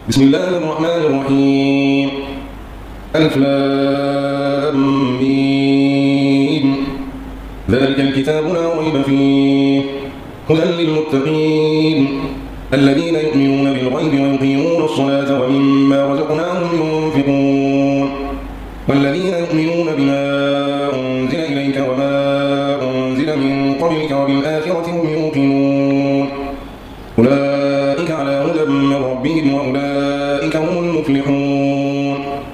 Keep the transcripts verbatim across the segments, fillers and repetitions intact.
بسم الله الرحمن الرحيم. ألف لام ميم. ذلك الكتاب لا ريب فيه هدى للمتقين الذين يؤمنون بالغيب ويقيمون الصلاة ومما رزقناهم ينفقون والذين يؤمنون بما أنزل إليك وما أنزل من قبلك وبالآخرة هم يوقنون أولئك على هدى من ربهم وأولئك هم المفلحون.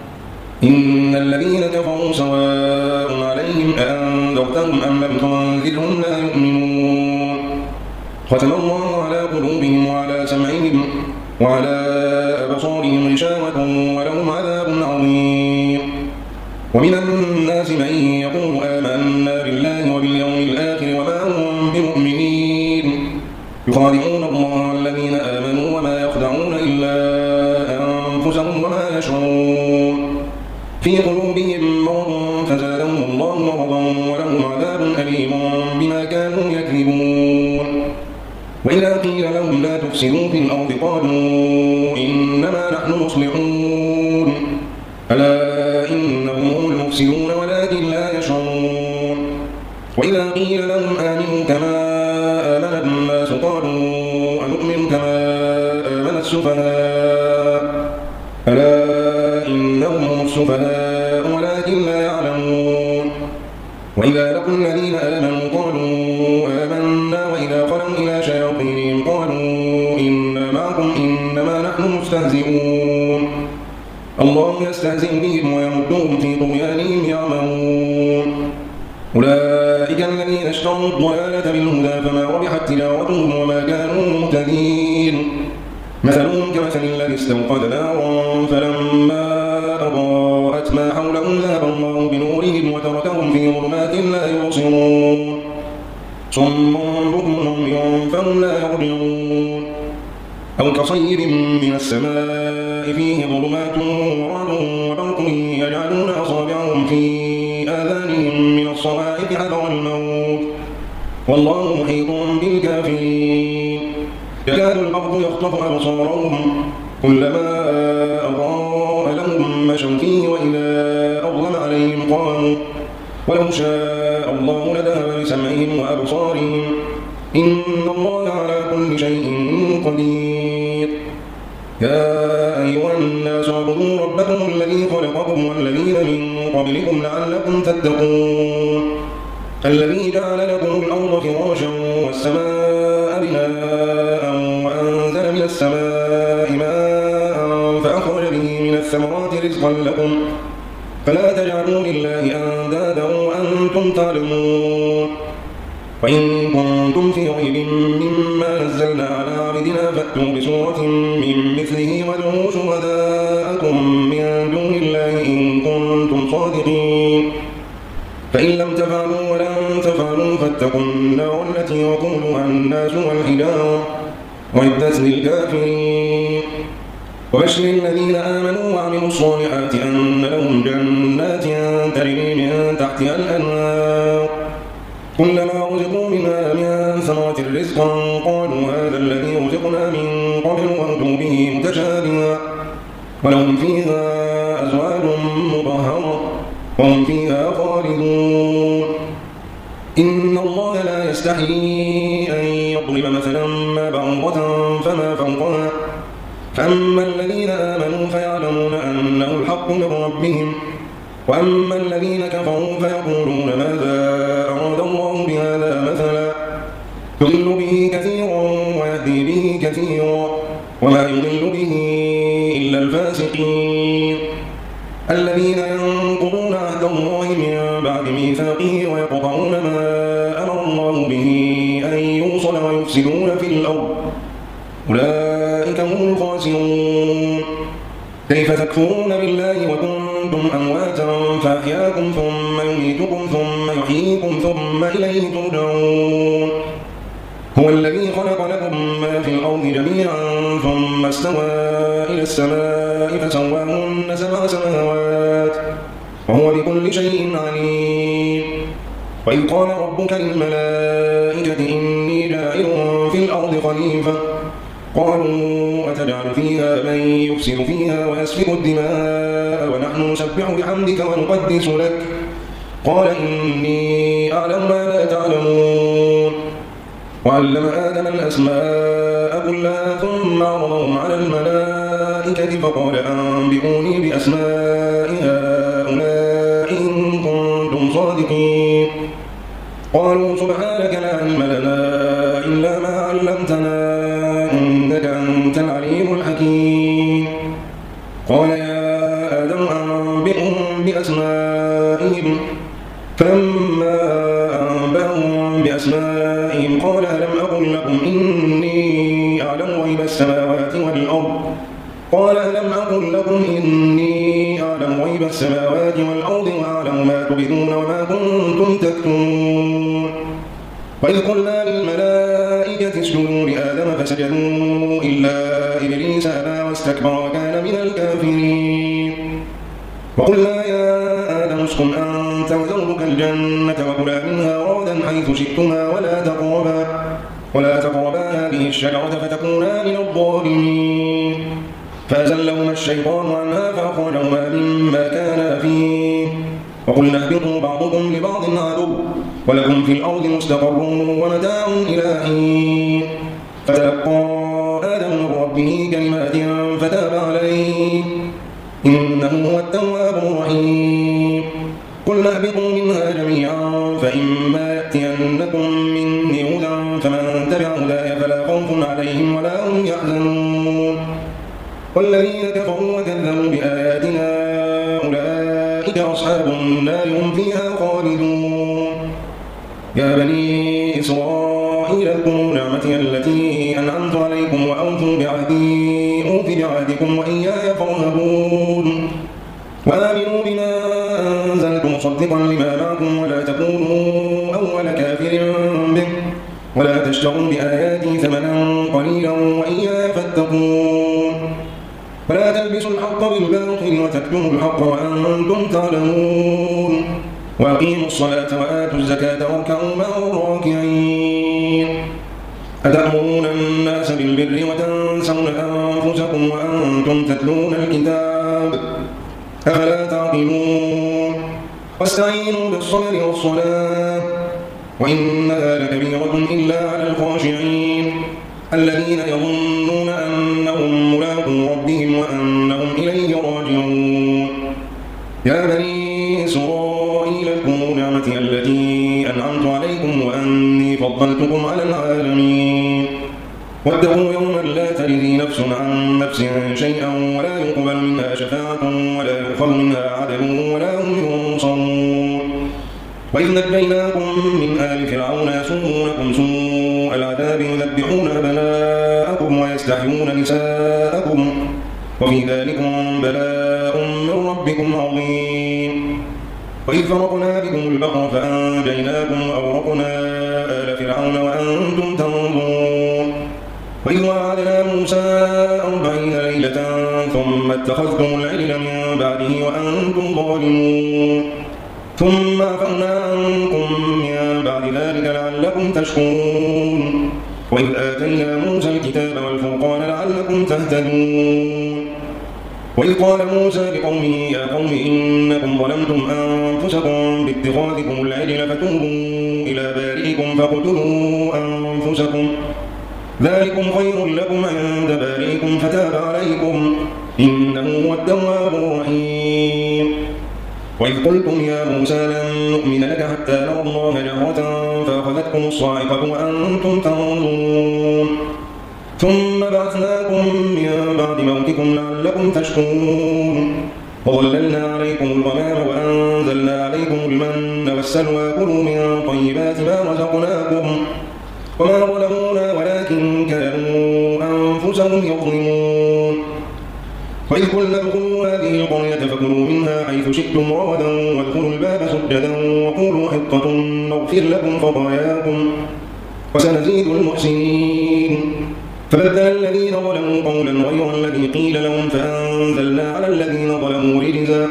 إن الذين كفروا سواء عليهم أأنذرتهم أم لم تنذرهم لا يؤمنون. ختم الله على قلوبهم وعلى سمعهم وعلى أبصارهم غشاوة ولهم عذاب عظيم. ومن الناس من يقول آمنا بالله وباليوم الآخر وما هم بمؤمنين يخادعون الله الذين آمنوا وما يخدعون إلا أنفسهم وما يشعرون. في قلوبهم مرض فزادهم الله مرضا ولهم عذاب أليم بما كانوا يكذبون. وإذا قيل لهم لا تفسدوا في الأرض قالوا إنما نحن مصلحون ألا إنهم هم المفسدون ولكن لا يشعرون. وإذا قيل لهم آمنوا كما آمن الناس قالوا أنؤمن كما آمن السفهاء ألا إنهم هم السفهاء ولكن لا يعلمون. وإذا لقوا الذين آمنوا قالوا آمنا وإذا خلوا إلى شياطينهم قالوا إنا معكم إنما نحن مستهزئون. الله يستهزئ بهم ويمدهم في طغيانهم يعمهون. أولئك الذين اشتروا الضلالة بالهدى فما ربحت تجارتهم وما كانوا مهتدين. مثلهم كمثل الذي استوقد نارا فلما أضاءت ما حولهم ذهب الله بنورهم وتركهم في ظلمات لا يبصرون. صم بكم عمي فهم لا يرجعون. أو كصيب من السماء فيه ظلمات ورعد وبرق يجعلون أصابعهم في آذانهم من الصواعق حذر الموت والله محيط بالكافرين. يكاد البرق يخطف أبصارهم كلما أضاء لهم مشوا فيه وإذا أظلم عليهم قاموا ولو شاء الله لذهب بسمعهم وأبصارهم إن الله على كل شيء قدير. يا أيها الناس اعبدوا ربكم الذي خلقكم والذين من قبلكم لعلكم تتقون الذي جعل لكم الأرض فراشا والسماء بناء وأنزل من السماء ماء فأخرج به من الثمرات رزقا لكم فلا تجعلوا لله أندادا وأنتم تعلمون. وإن كنتم في ريب مما نزلنا على عبدنا فأتوا بسورة من مثله وادعوا شهداءكم من دون الله إن كنتم صادقين فإن لم تفعلوا ولن تفعلوا فاتقوا النار التي وقودها الناس والحجارة أعدت للكافرين. وبشر الذين آمنوا وعملوا الصالحات أن لهم جنات تجري من تحتها الأنهار كلما رزقوا منها من ثمرة رزقا قالوا هذا الذي رزقنا من قبل وأتوا به متشابها ولهم فيها أزواج مطهرة وهم فيها خالدون. إن الله لا يستحيي أن يضرب مثلا ما بعوضة فما فوقها فأما الذين آمنوا فيعلمون أنه الحق من ربهم وأما الذين كفروا فيقولون ماذا أراد الله بهذا مثلا يضل به كثيرا ويهدي به كثيرا وما يضل به إلا الفاسقين الذين ينقضون عهد الله من بعد ميثاقه ويقطعون ما أمر الله به أن يوصل ويفسدون في الأرض أولئك هم الخاسرون. كيف تكفرون بالله وكنتم أمواتا فأحياكم ثم يميتكم ثم يحييكم ثم إليه ترجعون. هو الذي خلق لكم ما في الأرض جميعا ثم استوى إلى السماء فسواهن سبع سماوات وهو بكل شيء عليم. وإذ قال ربك للملائكة إني جاعل في الأرض خليفة قالوا أتجعل فيها من يفسد فيها ويسفك الدماء ونحن نسبح بحمدك ونقدس لك قال إني أعلم ما لا تعلمون وعلم آدم الأسماء كلها ثم عرضهم على الملائكة فقال أنبئوني بأسماء هؤلاء إن كنتم صادقين قالوا سبحانك لا علم لنا إلا ما علمتنا إنك أنت العليم الحكيم قال يا آدم أنبئهم بأسمائهم فلما أنبأهم بأسمائهم قال ألم أقل لكم إني أعلم غيب السماوات والأرض قال ألم أقل لكم إني أعلم غيب السماوات والأرض وأعلم ما تبدون وما كنتم تكتمون وإذ قلنا للملائكة اسجدوا لآدم فسجدوا إلا إبليس أبى واستكبر وكان من الكافرين وقلنا يا آدم اسكن أنت وزوجك الجنة وكلا منها رغدا حيث شئتما ولا تقربا ولا تقربا هذه الشجرة فتكونا من الظالمين فأزلهما الشيطان عنها فأخرجهما مما كانا فيه وقلنا اهبطوا بعضكم لبعض عدو ولكم في الأرض مستقر ومتاع إلى حين فتلقى آدم من ربه كلمات فتاب عليه إنه هو التواب الرحيم قلنا اهبطوا منها جميعا فإما يأتينكم مني هدى فمن تبع هداي فلا خوف عليهم ولا هم يحزنون والذين كفروا وكذبوا بآياتنا أولئك أصحاب النار هم فيها خالدون يا بني إسرائيل اذكروا نعمتي التي أنعمت عليكم وأوفوا بعهدي أوف بعهدكم وإياي فارهبون وآمنوا بما أنزلت مصدقا لما معكم ولا تكونوا أول كافر به ولا تشتروا بآياتي ثمنا قليلا وإياي فاتقون ولا تلبسوا الحق بالباطل وتكتموا الحق وأنتم تعلمون وأقيموا الصلاة وآتوا الزكاة واركعوا مع الراكعين أتأمرون الناس بالبر وتنسون أنفسكم وأنتم تتلون الكتاب أفلا تعقلون واستعينوا بالصبر والصلاة وإنها لكبيرة إلا على الخاشعين الذين يظنون أنهم ملاقو ربهم وأنهم إليه راجعون يا بني إسرائيل اذكروا نعمتي التي أنعمت عليكم وأني فضلتكم على العالمين واتقوا يوما لا تجزي نفس عن نفس شيئا ولا يقبل منها شفاعة ولا يؤخذ منها عدل ولا هم ينصرون وإذ نجيناكم من آل فرعون يسومونكم سوء العذاب يذبحون أبناءكم ويستحيون نساءكم وفي ذلكم بلاء من ربكم عظيم وإذ فرقنا بكم البحر فأنجيناكم وأغرقنا آل فرعون وأنتم تنظرون وإذ وعدنا موسى أربعين ليلة ثم اتخذتم العجل من بعده وأنتم ظالمون ثم عفونا عنكم من بعد ذلك لعلكم تشكرون وإذ آتينا موسى الكتاب والفرقان لعلكم تهتدون وإذ قال موسى لقومه يا قوم إنكم ظلمتم أنفسكم باتخاذكم العجل فتوبوا إلى بارئكم فاقتلوا أنفسكم ذلكم خير لكم عند بارئكم فتاب عليكم إنه هو التواب الرحيم وإذ قلتم يا موسى لن نؤمن لك حتى نرى الله جهرة فأخذتكم الصاعقة وأنتم تنظرون ثم بعثناكم من بعد موتكم لعلكم تشكرون وظللنا عليكم الغمام وأنزلنا عليكم المن والسلوى كلوا من طيبات ما رزقناكم وما ظلمونا ولكن كانوا أنفسهم يظلمون وإذ قلنا ادخلوا هذه القرية فكلوا منها حيث شئتم رغدا وادخلوا الباب سجدا وقولوا حطة نغفر لكم خطاياكم وسنزيد المحسنين فبدل الذين ظلموا قولا غير الذي قيل لهم فأنزلنا على الذين ظلموا رجزا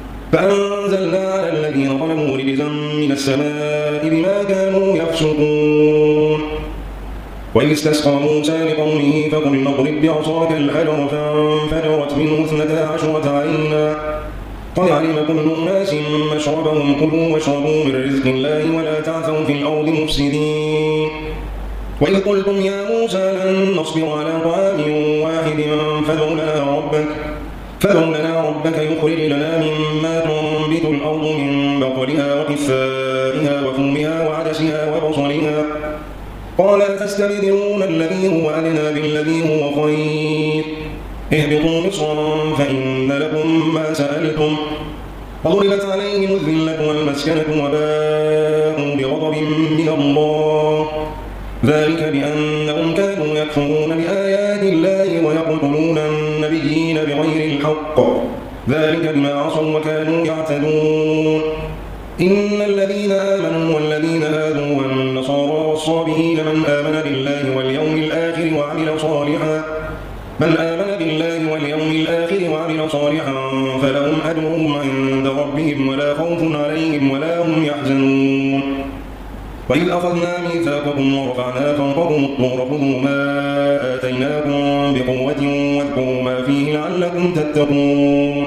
فأنزلنا على الذين ظلموا رجزا من السماء بما كانوا يفسقون وإذ استسقى موسى لقومه فقلنا اضرب بعصاك الحجر فانفجرت منه اثنتا عشرة عينا قد علم كل أناس مشربهم كلوا واشربوا من رزق الله ولا تعثوا في الأرض مفسدين وإذ قلتم يا موسى لن نصبر على طعام واحد فادع لنا ربك فادع لنا ربك يخرج لنا مما تنبت الأرض من بقلها وقثائها وفومها وعدسها وبصلها قال أتستبدلون الذي هو أدنى بالذي هو خير اهبطوا مصرا فإن لكم ما سألتم وضربت عليهم الذلة والمسكنة وباءوا بغضب من الله ذلك بأنهم كانوا يكفرون بآيات الله ويقتلون النبيين بغير الحق ذلك بما عصوا وكانوا يعتدون إن الذين آمنوا والذين هادوا والنصارى والصابئين من آمن بالله واليوم الآخر وعمل صالحا من آمن بالله واليوم الآخر وعمل صالحا فلهم أجرهم عند ربهم ولا خوف عليهم ولا هم يحزنون وإذ أخذنا ميثاقكم ورفعنا فوقكم الطور خذوا ما آتيناكم بقوة واذكروا ما فيه لعلكم تتقون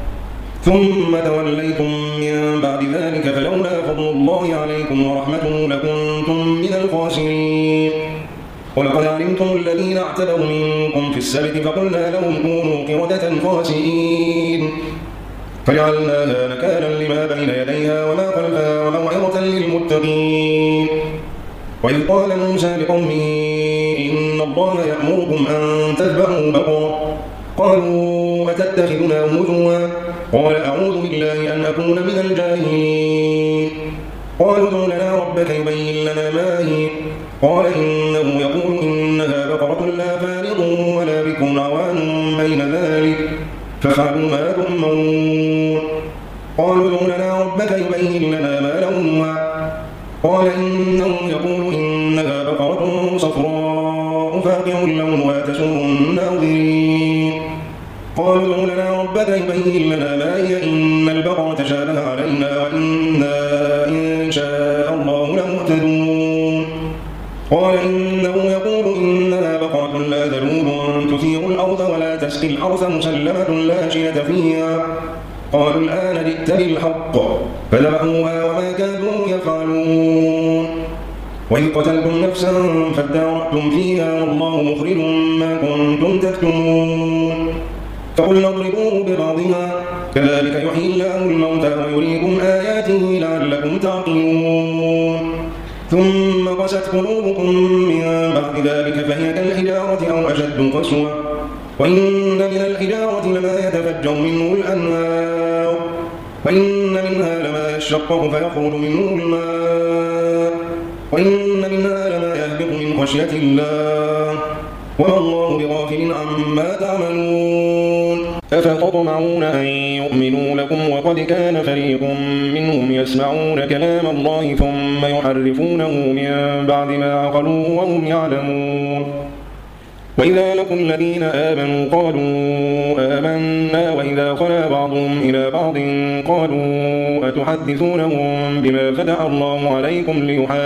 ثم توليتم من بعد ذلك فلولا فضل الله عليكم ورحمته لكنتم من الخاسرين ولقد علمتم الذين اعتدوا منكم في السبت فقلنا لهم كونوا قردة خاسئين فجعلناها نكالا لما بين يديها وما خلفها وموعظة للمتقين وإذ قال موسى لقومه إن الله يأمركم أن تذبحوا بقرة قالوا أتتخذنا هزوا قال أعوذ بالله أن أكون من الجاهلين قالوا ادع لنا ربك يبين لنا ما هي قال إنه يقول إنها بقرة لا فارض ولا بكم عوان بين ذلك فافعلوا ما تؤمرون قالوا ادع لنا ربك يبين لنا ما لونها قال إنه يقول إنها بقرة صفراء فاقع لونها تسر الناظرين قالوا ادع لنا ربك يبين لنا ما هي إن البقرة تشابه علينا وإنا إن شاء الله لمهتدون قال إنه يقول إنها بقرة لا ذلول تثير الأرض ولا تسقي الحرث مسلمة لا شية فيها قالوا الآن جئت بالحق فذبحوها وما كانوا يفعلون وإذ قتلتم نفسا فادارأتم فيها والله مخرج ما كنتم تكتمون فقلنا اضربوه ببعضها كذلك يحيي الله الموتى ويريكم آياته لعلكم تعقلون ثم قست قلوبكم من بعد ذلك فهي كالحجارة أو أشد قسوة وإن من الحجارة لما يتفجر منه الأنهار وإن منها لما يشقق فيخرج منه الماء وإن منها لما يهبط من خشية الله وما الله بغافل عما تعملون أفتطمعون أن يؤمنوا لكم وقد كان فريق منهم يسمعون كلام الله ثم يحرفونه من بعد ما عقلوه وهم يعلمون وإذا لقوا الذين آمنوا قالوا آمنا وإذا خلا بعضهم إلى بعض قالوا أتحدثونهم بما فتح الله عليكم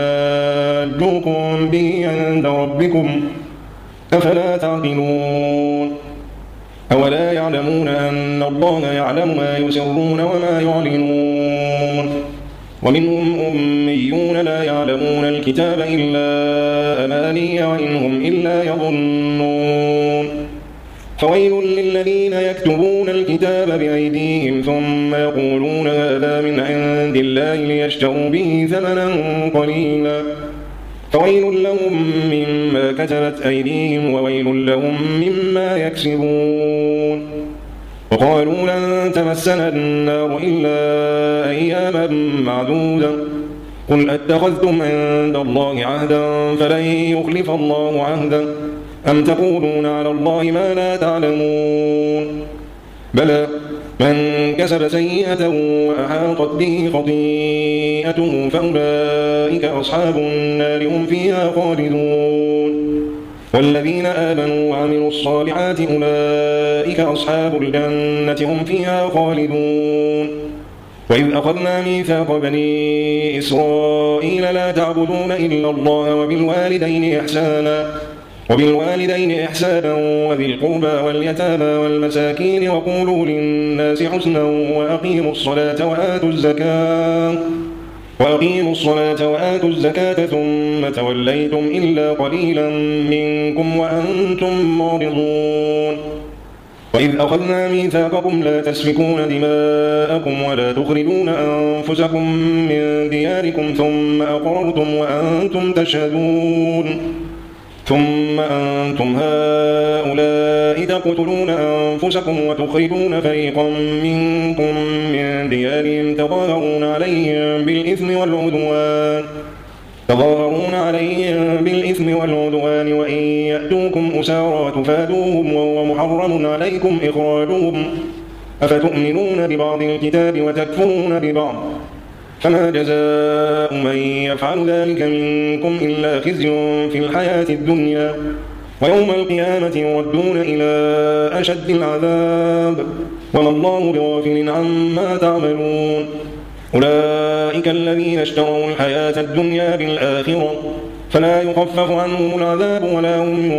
ليحاجوكم به عند ربكم أفلا تعقلون أولا يعلمون أن الله يعلم ما يسرون وما يعلنون ومنهم أميون لا يعلمون الكتاب إلا أماني وإن هم إلا يظنون فويل للذين يكتبون الكتاب بأيديهم ثم يقولون هذا من عند الله ليشتروا به ثمنا قليلا فويل لهم مما كتبت أيديهم وويل لهم مما يكسبون وقالوا لن تمسنا النار إلا أياما معدودة قل أتخذتم عند الله عهدا فلن يخلف الله عهدا أم تقولون على الله ما لا تعلمون بلى من كسب سيئة وأحاطت به خطيئته فأولئك أصحاب النار هم فيها خالدون والذين آمنوا وعملوا الصالحات أولئك أصحاب الجنة هم فيها خالدون وإذ أخذنا ميثاق بني إسرائيل لا تعبدون إلا الله وبالوالدين إحسانا وبالوالدين إحسانا وذي القربى واليتامى والمساكين وقولوا للناس حسنا وأقيموا الصلاة وآتوا الزكاة وأقيموا الصلاة وآتوا الزكاة ثم توليتم إلا قليلا منكم وأنتم معرضون وإذ أخذنا ميثاقكم لا تسفكون دماءكم ولا تخرجون أنفسكم من دياركم ثم أقررتم وأنتم تشهدون ثم أنتم هؤلاء تقتلون أنفسكم وتخرجون فريقا منكم من ديارهم تظاهرون عليهم بالإثم والعدوان تظاهرون عليهم بالإثم والعدوان وإن يأتوكم أسارى تفادوهم وهو محرم عليكم إخراجهم أفتؤمنون ببعض الكتاب وتكفرون ببعض فما جزاء من يفعل ذلك منكم إلا خزي في الحياة الدنيا ويوم القيامة يردون إلى أشد العذاب وما الله بغافل عما تعملون أولئك الذين اشتروا الحياة الدنيا بالآخرة فلا يخفف عنهم العذاب ولا هم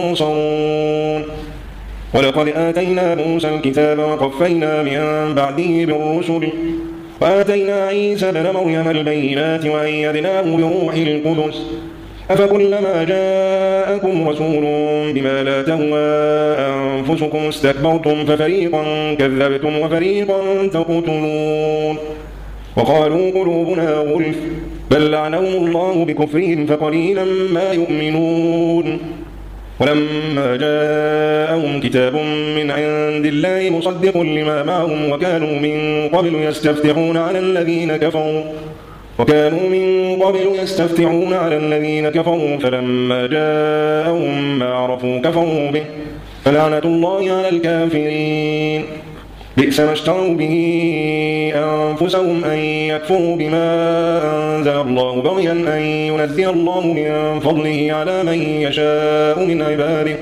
ينصرون ولقد آتينا موسى الكتاب وقفينا من بعده بالرسل وآتينا عيسى بن مريم البينات وأيدناه بروح القدس أفكلما جاءكم رسول بما لا تهوى أنفسكم استكبرتم ففريقا كذبتم وفريقا تقتلون وقالوا قلوبنا غلف بل لعنهم الله بكفرهم فقليلا ما يؤمنون ولما جاءهم كتاب من عند الله مصدق لما معهم وكانوا من قبل يستفتحون على الذين كفروا وكانوا من قبل يستفتحون على الذين كفروا فلما جاءهم ما عرفوا كفروا به فلعنة الله على الكافرين بئس ما اشتروا به أنفسهم أن يكفروا بما أنزل الله بغيا أن ينزل الله من فضله على من يشاء من عباده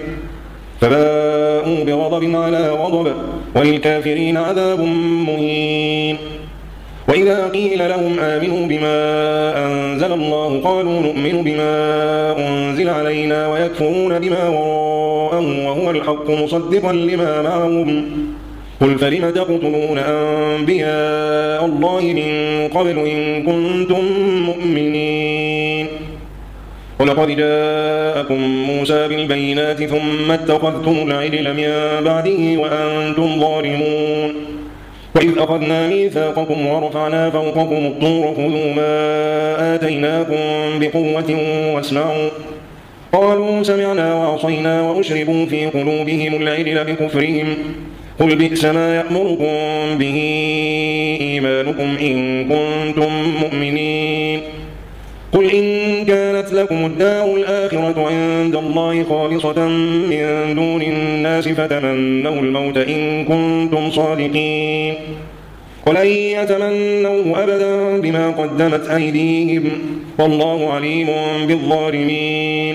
فباءوا بغضب على غضب وللكافرين عذاب مهين وإذا قيل لهم آمنوا بما أنزل الله قالوا نؤمن بما أنزل علينا ويكفرون بما وراءه وهو الحق مصدقا لما معهم قل فلم تقتلون أنبياء الله من قبل إن كنتم مؤمنين ولقد جاءكم موسى بالبينات ثم اتخذتم العجل من بعده وأنتم ظالمون وإذ أخذنا ميثاقكم ورفعنا فوقكم الطور خذوا ما آتيناكم بقوة واسمعوا قالوا سمعنا وعصينا وأشربوا في قلوبهم العجل بكفرهم قل بئس ما يأمركم به إيمانكم إن كنتم مؤمنين قل إن كانت لكم الدار الآخرة عند الله خالصة من دون الناس فتمنوا الموت إن كنتم صادقين ولن يتمنوا أبدا بما قدمت أيديهم والله عليم بالظالمين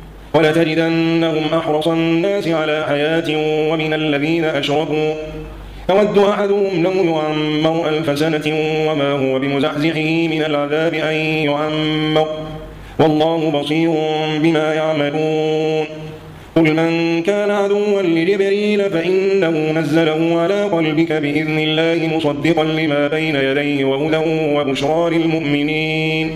ولتجدنهم أحرص الناس على حياة ومن الذين أشركوا يود أحدهم لو يعمر ألف سنة وما هو بمزحزحه من العذاب أن يعمر والله بصير بما يعملون قل من كان عدوا لجبريل فإنه نزله على قلبك بإذن الله مصدقا لما بين يديه وهدى وبشرى للمؤمنين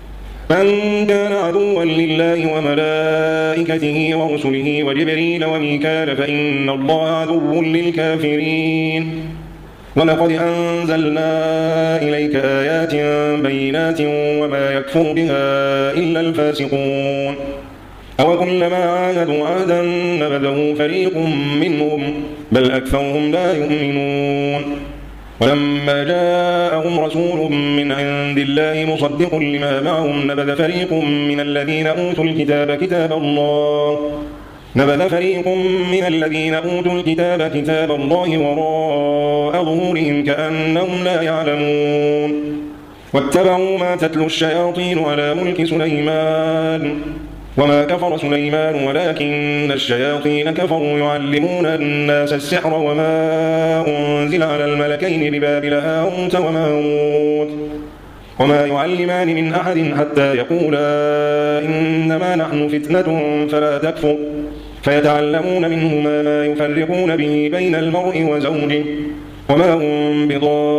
من كان عدوا لله وملائكته ورسله وجبريل وميكال فإن الله عدو للكافرين ولقد أنزلنا إليك آيات بينات وما يكفر بها إلا الفاسقون أوكلما عاهدوا عهدا نبذه فريق منهم بل أكثرهم لا يؤمنون ولما جاءهم رسول من عند الله مصدق لما معهم نبذ فريق من الذين أوتوا الكتاب كتاب الله نبذ فريق من الذين أوتوا الكتاب كتاب الله وراء ظهورهم كأنهم لا يعلمون واتبعوا ما تتلو الشياطين على ملك سليمان وما كفر سليمان ولكن الشياطين كفروا يعلمون الناس السحر وما أنزل على الملكين ببابل هاروت وماروت وما يعلمان من أحد حتى يقولا إنما نحن فتنة فلا تكفر فيتعلمون منهما ما يفرقون به بين المرء وزوجه وما هم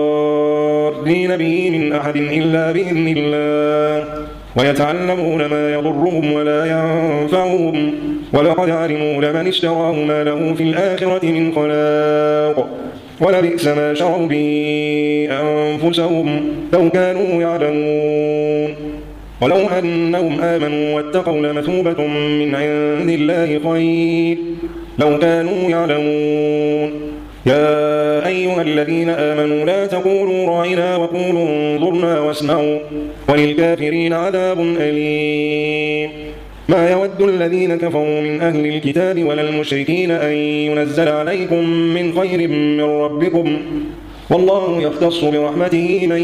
بضارين به من أحد إلا بإذن الله ويتعلمون ما يضرهم ولا ينفعهم ولقد علموا لمن اشتراه ما له في الآخرة من خلاق ولبئس ما شروا به أنفسهم لو كانوا يعلمون ولو أنهم آمنوا واتقوا لمثوبة من عند الله خير لو كانوا يعلمون يا أيها الذين آمنوا لا تقولوا راعنا وقولوا انظرنا واسمعوا وللكافرين عذاب أليم ما يود الذين كفروا من أهل الكتاب ولا المشركين أن ينزل عليكم من خير من ربكم والله يختص برحمته من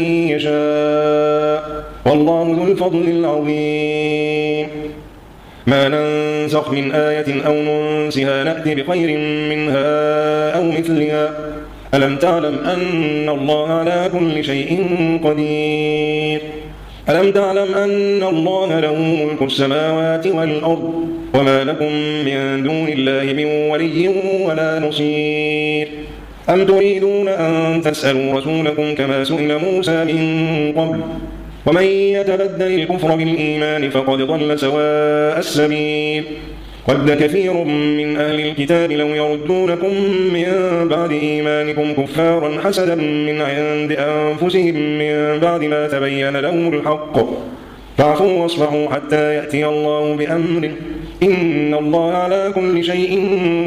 يشاء والله ذو الفضل العظيم ما ننسخ من آية أو ننسها نأتي بخير منها أو مثلها ألم تعلم أن الله على كل شيء قدير ألم تعلم أن الله له ملك السماوات والأرض وما لكم من دون الله من ولي ولا نصير أم تريدون أن تسألوا رسولكم كما سئل موسى من قبل ومن يتبدل الكفر بالإيمان فقد ضل سواء السبيل ود كثير من أهل الكتاب لو يردونكم من بعد إيمانكم كفارا حسدا من عند أنفسهم من بعد ما تبين لهم الحق فاعفوا واصفحوا حتى يأتي الله بأمره إن الله على كل شيء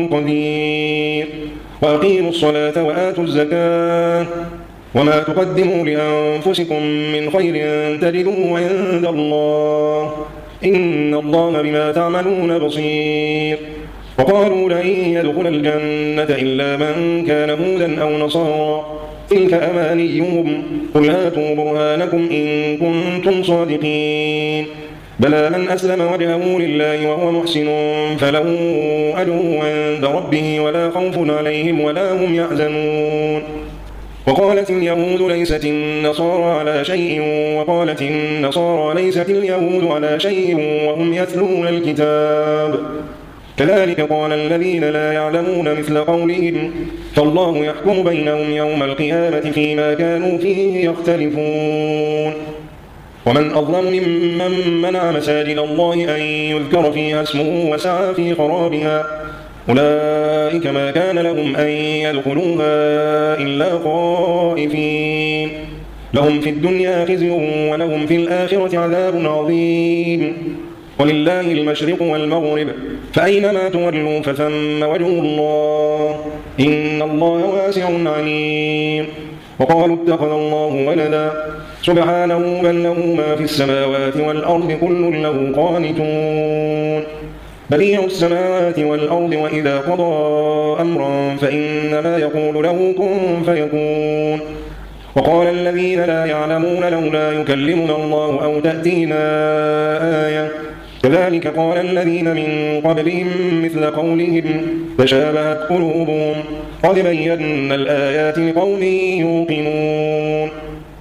قدير وأقيموا الصلاة وآتوا الزكاة وما تقدموا لأنفسكم من خير تجدوه عند الله إن الله بما تعملون بصير وقالوا لن يدخل الجنة إلا من كان هودا أو نصارى تلك أمانيهم قل هاتوا برهانكم إن كنتم صادقين بلى من أسلم وجهه لله وهو محسن فله أجره عند ربه ولا خوف عليهم ولا هم يحزنون وقالت اليهود ليست النصارى على شيء وقالت النصارى ليست اليهود على شيء وهم يتلون الكتاب كذلك قال الذين لا يعلمون مثل قولهم فالله يحكم بينهم يوم القيامة فيما كانوا فيه يختلفون ومن أظلم ممن منع مساجد الله أن يذكر فيها اسمه وسعى في خرابها أولئك ما كان لهم أن يدخلوها إلا خائفين لهم في الدنيا خزي ولهم في الآخرة عذاب عظيم ولله المشرق والمغرب فأينما تولوا فثم وجه الله إن الله واسع عليم وقالوا اتخذ الله ولدا سبحانه بل له ما في السماوات والأرض كل له قانتون بديع السماوات والأرض وإذا قضى أمرا فإنما يقول له كن فيكون وقال الذين لا يعلمون لولا يكلمنا الله أو تأتينا آية كذلك قال الذين من قبلهم مثل قولهم تشابهت قلوبهم قد بينا الآيات لقوم يوقنون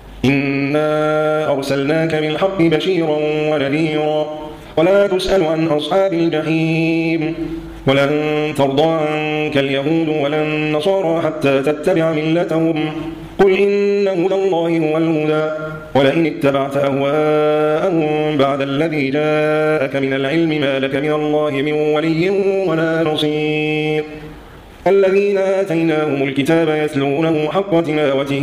إنا أرسلناك بالحق بشيرا ونذيرا ولا تسأل عن أصحاب الجحيم ولن ترضى عنك اليهود ولا النصارى حتى تتبع ملتهم قل إن هدى الله هو الهدى ولئن اتبعت أهواءهم بعد الذي جاءك من العلم ما لك من الله من ولي ولا نصير الذين آتيناهم الكتاب يتلونه حق تلاوته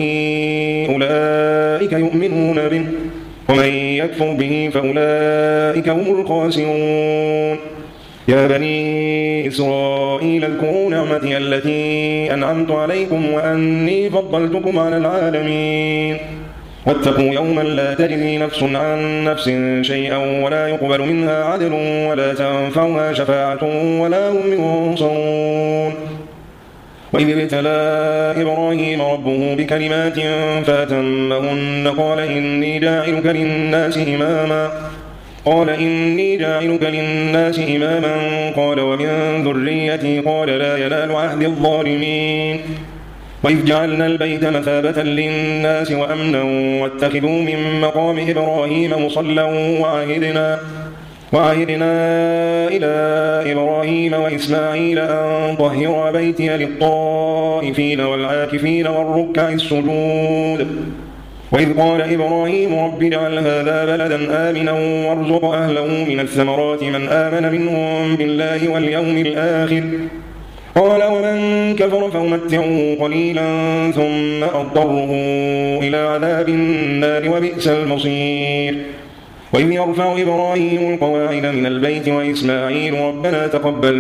أولئك يؤمنون به ومن يكفر به فأولئك هم الخاسرون يا بني إسرائيل اذكروا نعمتي التي أنعمت عليكم وأني فضلتكم على العالمين واتقوا يوما لا تجزي نفس عن نفس شيئا ولا يقبل منها عدل ولا تنفعها شفاعة ولا هم ينصرون وإذ ابتلى إبراهيم ربه بكلمات فأتمهن قال إني جاعلك للناس إماما قال إني جاعلك للناس إماما قال ومن ذريتي قال لا ينال عهد الظالمين وإذ جعلنا البيت مثابة للناس وأمنا واتخذوا من مقام إبراهيم مصلى وعهدنا وعهدنا إلى إبراهيم وإسماعيل أن طهر بيتي للطائفين والعاكفين والركع السجود وإذ قال إبراهيم رب اجعل هذا بلدا آمنا وارزق أهله من الثمرات من آمن منهم بالله واليوم الآخر قال ومن كفر فأمتعه قليلا ثم أضطره إلى عذاب النار وبئس المصير وإذ يرفع إبراهيم القواعد من البيت وإسماعيل ربنا تقبل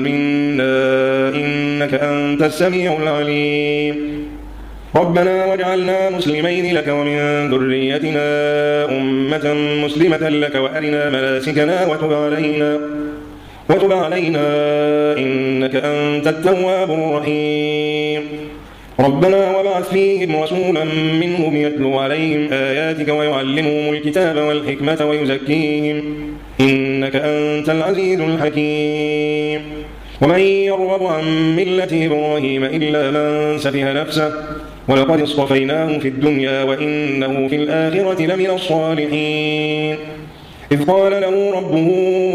منا إنك أنت السميع العليم ربنا واجعلنا مسلمين لك ومن ذريتنا أمة مسلمة لك وأرنا مناسكنا وتب علينا وتب علينا إنك أنت التواب الرحيم ربنا وابعث فيهم رسولا منهم يتلو عليهم آياتك ويعلمهم الكتاب والحكمة ويزكيهم إنك أنت العزيز الحكيم ومن يرغب عن ملة إبراهيم إلا من سفه نفسه ولقد اصطفيناه في الدنيا وإنه في الآخرة لمن الصالحين إذ قال له ربه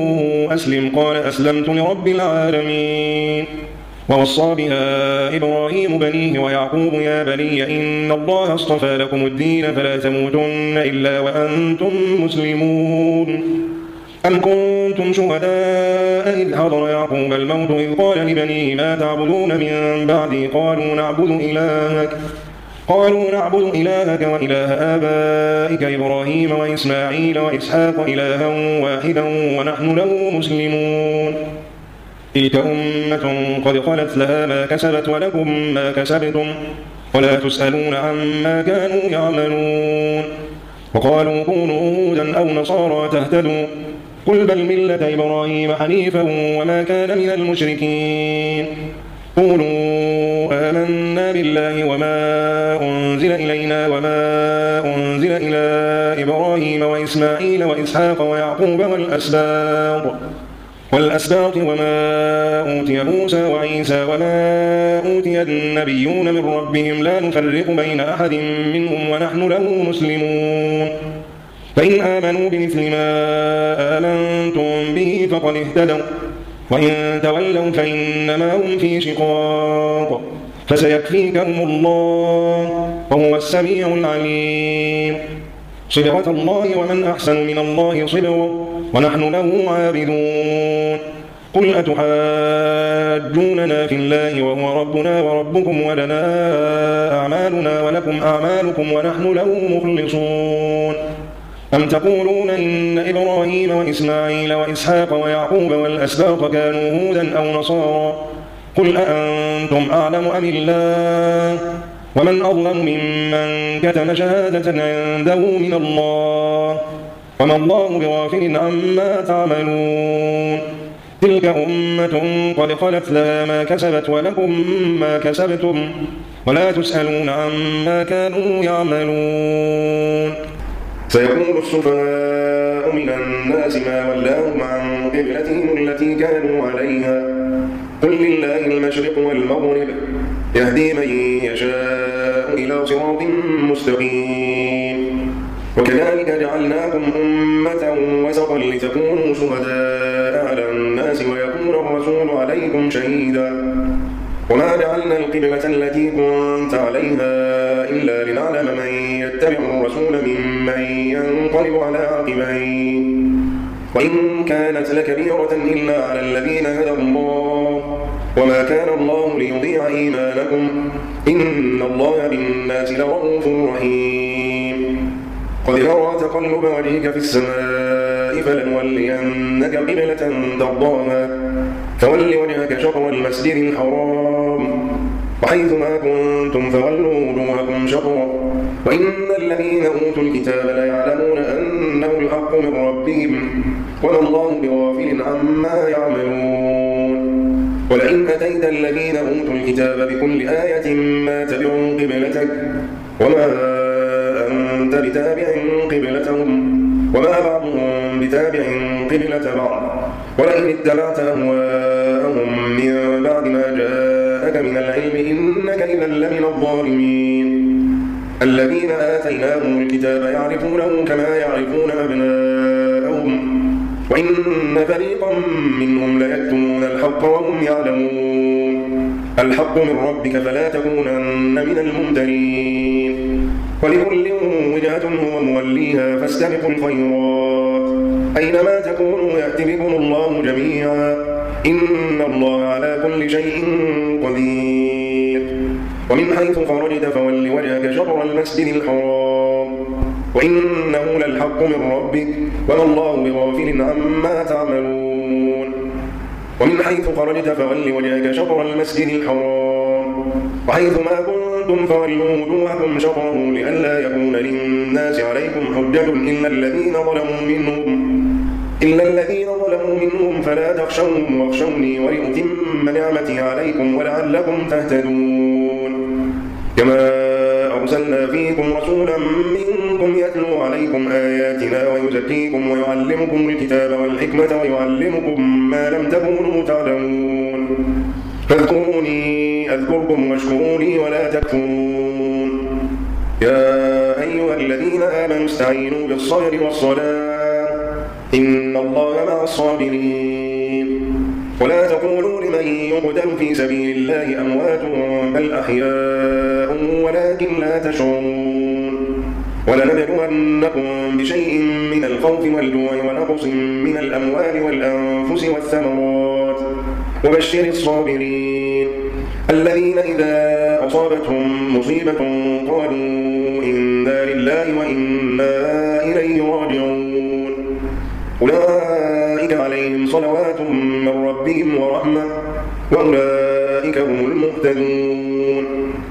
أسلم قال أسلمت لرب العالمين ووصى بها إبراهيم بنيه ويعقوب يا بني إن الله اصطفى لكم الدين فلا تموتن إلا وأنتم مسلمون أم كنتم شهداء إذ حضر يعقوب الموت إذ قال لبنيه ما تعبدون من بعدي قالوا نعبد إلهك قالوا نعبد إلهك وإله آبائك إبراهيم وإسماعيل وإسحاق إلها واحدا ونحن له مسلمون تلك أمة قد خلت لها ما كسبت ولكم ما كسبتم ولا تسألون عما كانوا يعملون وقالوا كونوا هودا أو نصارى تهتدوا قل بل ملة إبراهيم حنيفا وما كان من المشركين قولوا آمنا بالله وما أنزل إلينا وما أنزل إلى إبراهيم وإسماعيل وإسحاق ويعقوب والأسباط والأسباط وما أوتي موسى وعيسى وما أوتي النبيون من ربهم لا نفرق بين أحد منهم ونحن له مسلمون فإن آمنوا بمثل ما آمنتم به فقد اهتدوا وإن تولوا فإنما هم في شقاق فسيكفيكهم الله وهو السميع العليم صبغة الله ومن أحسن من الله صبغة ونحن له عابدون قل أتحاجوننا في الله وهو ربنا وربكم ولنا أعمالنا ولكم أعمالكم ونحن له مخلصون أم تقولون إن إبراهيم وإسماعيل وإسحاق ويعقوب والأسباط كانوا هودا أو نصارى قل أأنتم أعلم أم الله ومن أظلم ممن كتم شهادة عنده من الله وما الله بغافل عما تعملون تلك أمة قد خلت لها ما كسبت ولكم ما كسبتم ولا تسألون عما كانوا يعملون سيقول السفهاء من الناس ما ولاهم عن قبلتهم التي كانوا عليها قل لله المشرق والمغرب يهدي من يشاء إلى صراط مستقيم وكذلك جعلناكم أمة وسطا لتكونوا شهداء على الناس ويكون الرسول عليكم شهيدا وما جعلنا القبلة التي كنت عليها إلا لنعلم من يتبع الرسول ممن ينقلب على عقبيه وإن كانت لكبيرة إلا على الذين هدى الله وما كان الله ليضيع إيمانكم إن الله بالناس لرؤوف رحيم قد نرى تقلب وجهك في السماء فلنولينك قبلة ترضاها فول وجهك شطر المسجد الحرام وحيث ما كنتم فولوا وجوهكم شطرا وإن الذين أوتوا الكتاب ليعلمون أنه الحق من ربهم وما الله بغافل عما يعملون ولئن أتيت الذين أوتوا الكتاب بكل آية ما تبعوا قبلتك وما أنت بتابع قبلتهم وما بعضهم بتابع قبلة بعض ولئن اتبعت أهواءهم من بعد ما جاءك من العلم إنك إذا لمن الظالمين الذين آتيناهم الكتاب يعرفونه كما يعرفون أبناءهم وإن فريقا منهم ليكتمون الحق وهم يعلمون الحق من ربك فلا تكونن من الممترين ولكل وجهة هو موليها فاستبقوا الخيرات أينما تكونوا يأت بكم الله جميعا إن الله على كل شيء قدير ومن حيث خرجت فول وجهك شطر المسجد الحرام وإنه للحق من ربك وما الله بغافل عما تعملون ومن حيث خرجت فول وجهك شطر المسجد الحرام وحيث ما كنتم فولوا وجوهكم شطره لئلا يكون للناس عليكم حجة إلا الذين ظلموا منهم إلا الذين ظلموا منهم فلا تخشوهم واخشوني ولأتم نعمتي عليكم ولعلكم تهتدون كما أرسلنا فيكم رسولا منكم يتلو عليكم آياتنا ويزكيكم ويعلمكم الكتاب والحكمة ويعلمكم ما لم تكونوا تعلمون فاذكروني أذكركم واشكروا لي ولا تكفرون يا أيها الذين آمنوا استعينوا بالصبر والصلاة إن الله مع الصابرين ولا تقولوا لمن يقتل في سبيل الله أموات بل أحياء ولكن لا تشعرون ولنبلونكم بشيء من الخوف والجوع ونقص من الأموال والأنفس والثمرات وبشر الصابرين الذين إذا أصابتهم مصيبة قالوا إنا لله وإنا إليه راجعون أولئك عليهم صلوات من ربهم ورحمة وأولئك هم المهتدون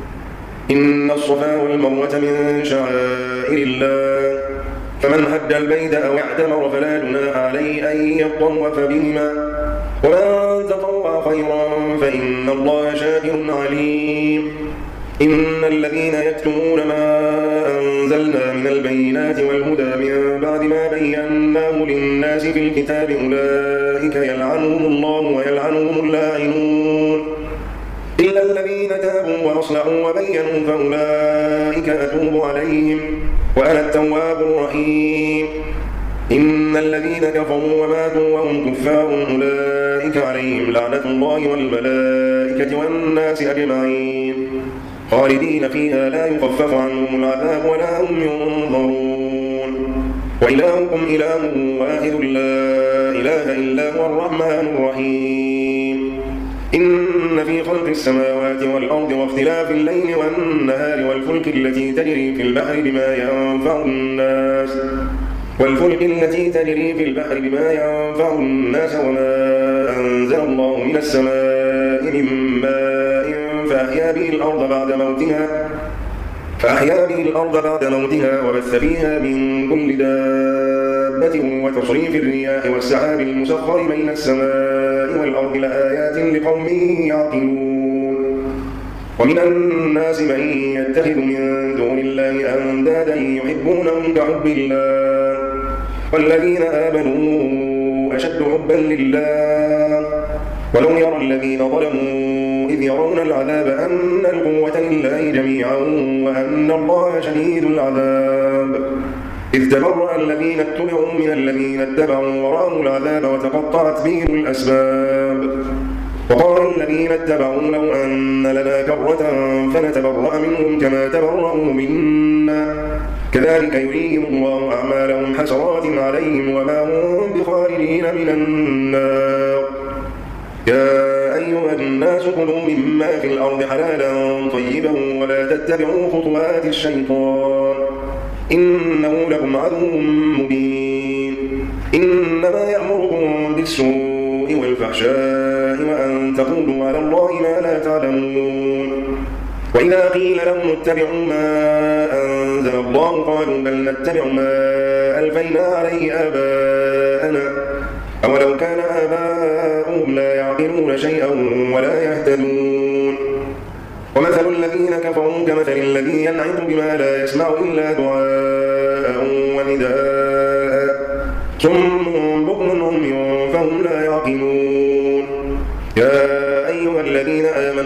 إن الصفا والمروة من شعائر الله فمن حج البيت أو اعتمر فلا جناح عليه أن يطوف بهما ومن تطوع خيرا فإن الله شاكر عليم إن الذين يكتمون ما أنزلنا من البينات والهدى من بعد ما بيناه للناس في الكتاب أولئك يلعنهم الله ويلعنهم اللاعنون إلا الذين تابوا وأصلحوا وبينوا فأولئك أتوب عليهم وأنا التواب الرحيم إن الذين كفروا وماتوا وهم كفار أولئك عليهم لعنة الله والملائكة والناس أجمعين خالدين فيها لا يخفف عنهم العذاب ولا هم ينظرون وإلهكم إله واحد لا إله إلا هو الرحمن الرحيم إن في خلق السماوات والأرض واختلاف الليل والنهار والفلك التي تجري في البحر بما ينفع الناس والفلك التي تجري في البحر بما ينفع الناس وما أنزل الله من السماء من ماء فأحيا به الأرض بعد موتها فأحيا به الأرض بعد موتها وبث فيها من كل دابة وتصريف الرياح والسحاب المسخر بين السماء والأرض لآيات لقوم يعقلون ومن الناس من يتخذ من دون الله أندادا يحبونهم كحب الله والذين آمنوا أشد حبا لله ولو يرى الذين ظلموا إذ يرون العذاب أن القوة لله جميعا وأن الله شديد العذاب إذ تبرأ الذين اتبعوا من الذين اتبعوا ورأوا العذاب وتقطعت بهم الأسباب وقال الذين اتبعوا لو أن لنا كرة فنتبرأ منهم كما تبرأوا منا كذلك يريهم الله أعمالهم حسرات عليهم وما هم بخارجين من النار يا أيها الناس كلوا مما في الأرض حلالا طيبا ولا تتبعوا خطوات الشيطان إنه لكم عدو مبين إنما يأمركم بالسوء والفحشاء وأن تقولوا على الله ما لا تعلمون وإذا قيل لهم اتبعوا ما أنزل الله قالوا بل نتبع ما ألفينا عليه آباءنا أولو كان آباؤهم لا يعقلون شيئا ولا يهتدون ومثل الذين كفروا كمثل الذي ينعق بما لا يسمع إلا دعاء ونداء صم بكم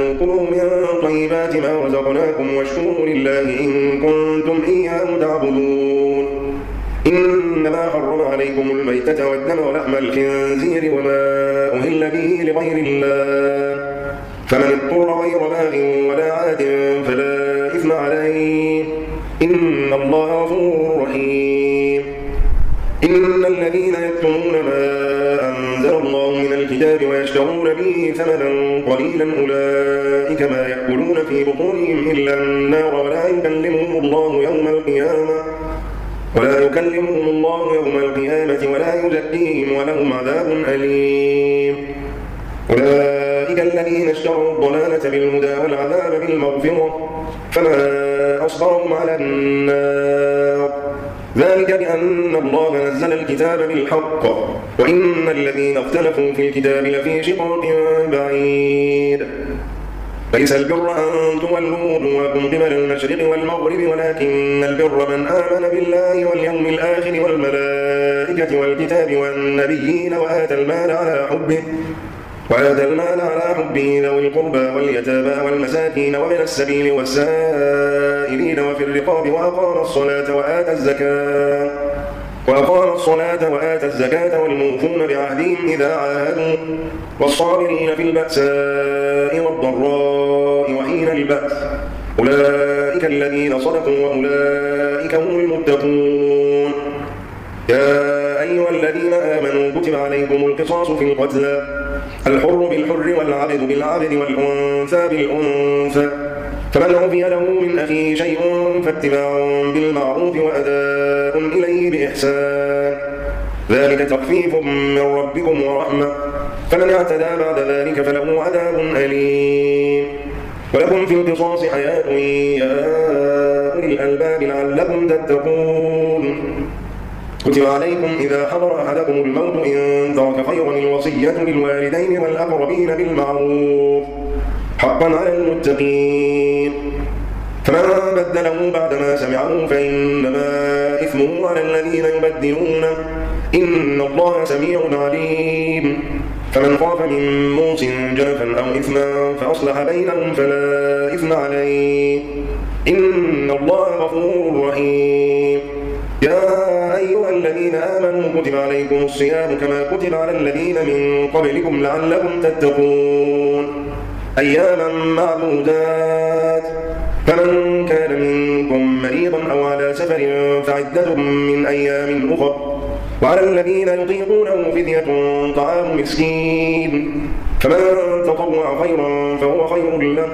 آمنوا كلوا من طيبات ما رزقناكم واشكروا لله إن كنتم إياه تعبدون. إنما حرم عليكم الميتة والدم ولحم الخنزير وما أهل به لغير الله، فمن اضطر غير باغ ولا عاد فلا إثم عليه، إن الله غفور رحيم. إن الذين يكتمون ما أنزل الله من الكتاب ويشترون به ثمنا قليلا أولئك ما يأكلون في بطونهم إلا النار ولا يكلمهم الله يوم القيامة ولا يكلمهم الله يوم القيامة ولا يزكيهم ولهم عذاب أليم. أولئك الذين اشتروا الضلالة بالهدى والعذاب بالمغفرة فما أصبرهم على النار، ذلك بأن الله نزل الكتاب بالحق وإن الذين اختلفوا في الكتاب لفي شقاق بعيد. ليس البر أن تولوا وجوهكم قبل المشرق والمغرب ولكن البر من آمن بالله واليوم الآخر والملائكة والكتاب والنبيين وآتى المال على حبه وآتى المال على حبه ذوي القربى واليتامى والمساكين ومن السبيل والسائلين وفي الرقاب وأقام الصلاة وآتى الزكاة وأقام الصلاة وآتى الزكاة والموفون بعهدهم إذا عاهدوا والصابرين في البأساء والضراء وحين البأس، أولئك الذين صدقوا وأولئك هم المتقون. يا أيها الذين آمنوا كتب عليكم القصاص في القتلى، الحر بالحر والعبد بالعبد والأنثى بالأنثى، فمن عفي له من أخيه شيء فاتباع بالمعروف وأداء إليه بإحسان، ذلك تخفيف من ربكم ورحمة، فمن اعتدى بعد ذلك فله عذاب أليم. ولكم في القصاص حياة يا أولي الألباب لعلكم تتقون. كتب عليكم إذا حضر أحدكم الموت إن ترك خيرا الوصية للوالدين والأقربين بالمعروف حقا على المتقين، فمن بدله بعدما سمعه فإنما إثمه على الذين يبدلونه، إن الله سميع عليم. فمن خاف من موص جنفا أو إثما فأصلح بينهم فلا إثم عليه، إن الله غفور رحيم. يا أيها الذين آمنوا كتب عليكم الصيام كما كتب على الذين من قبلكم لعلكم تتقون، أياما معدودات، فمن كان منكم مريضا أو على سفر فعدة من أيام أخر، وعلى الذين يطيقونه فدية طعام مسكين، فمن تطوع خيرا فهو خير له،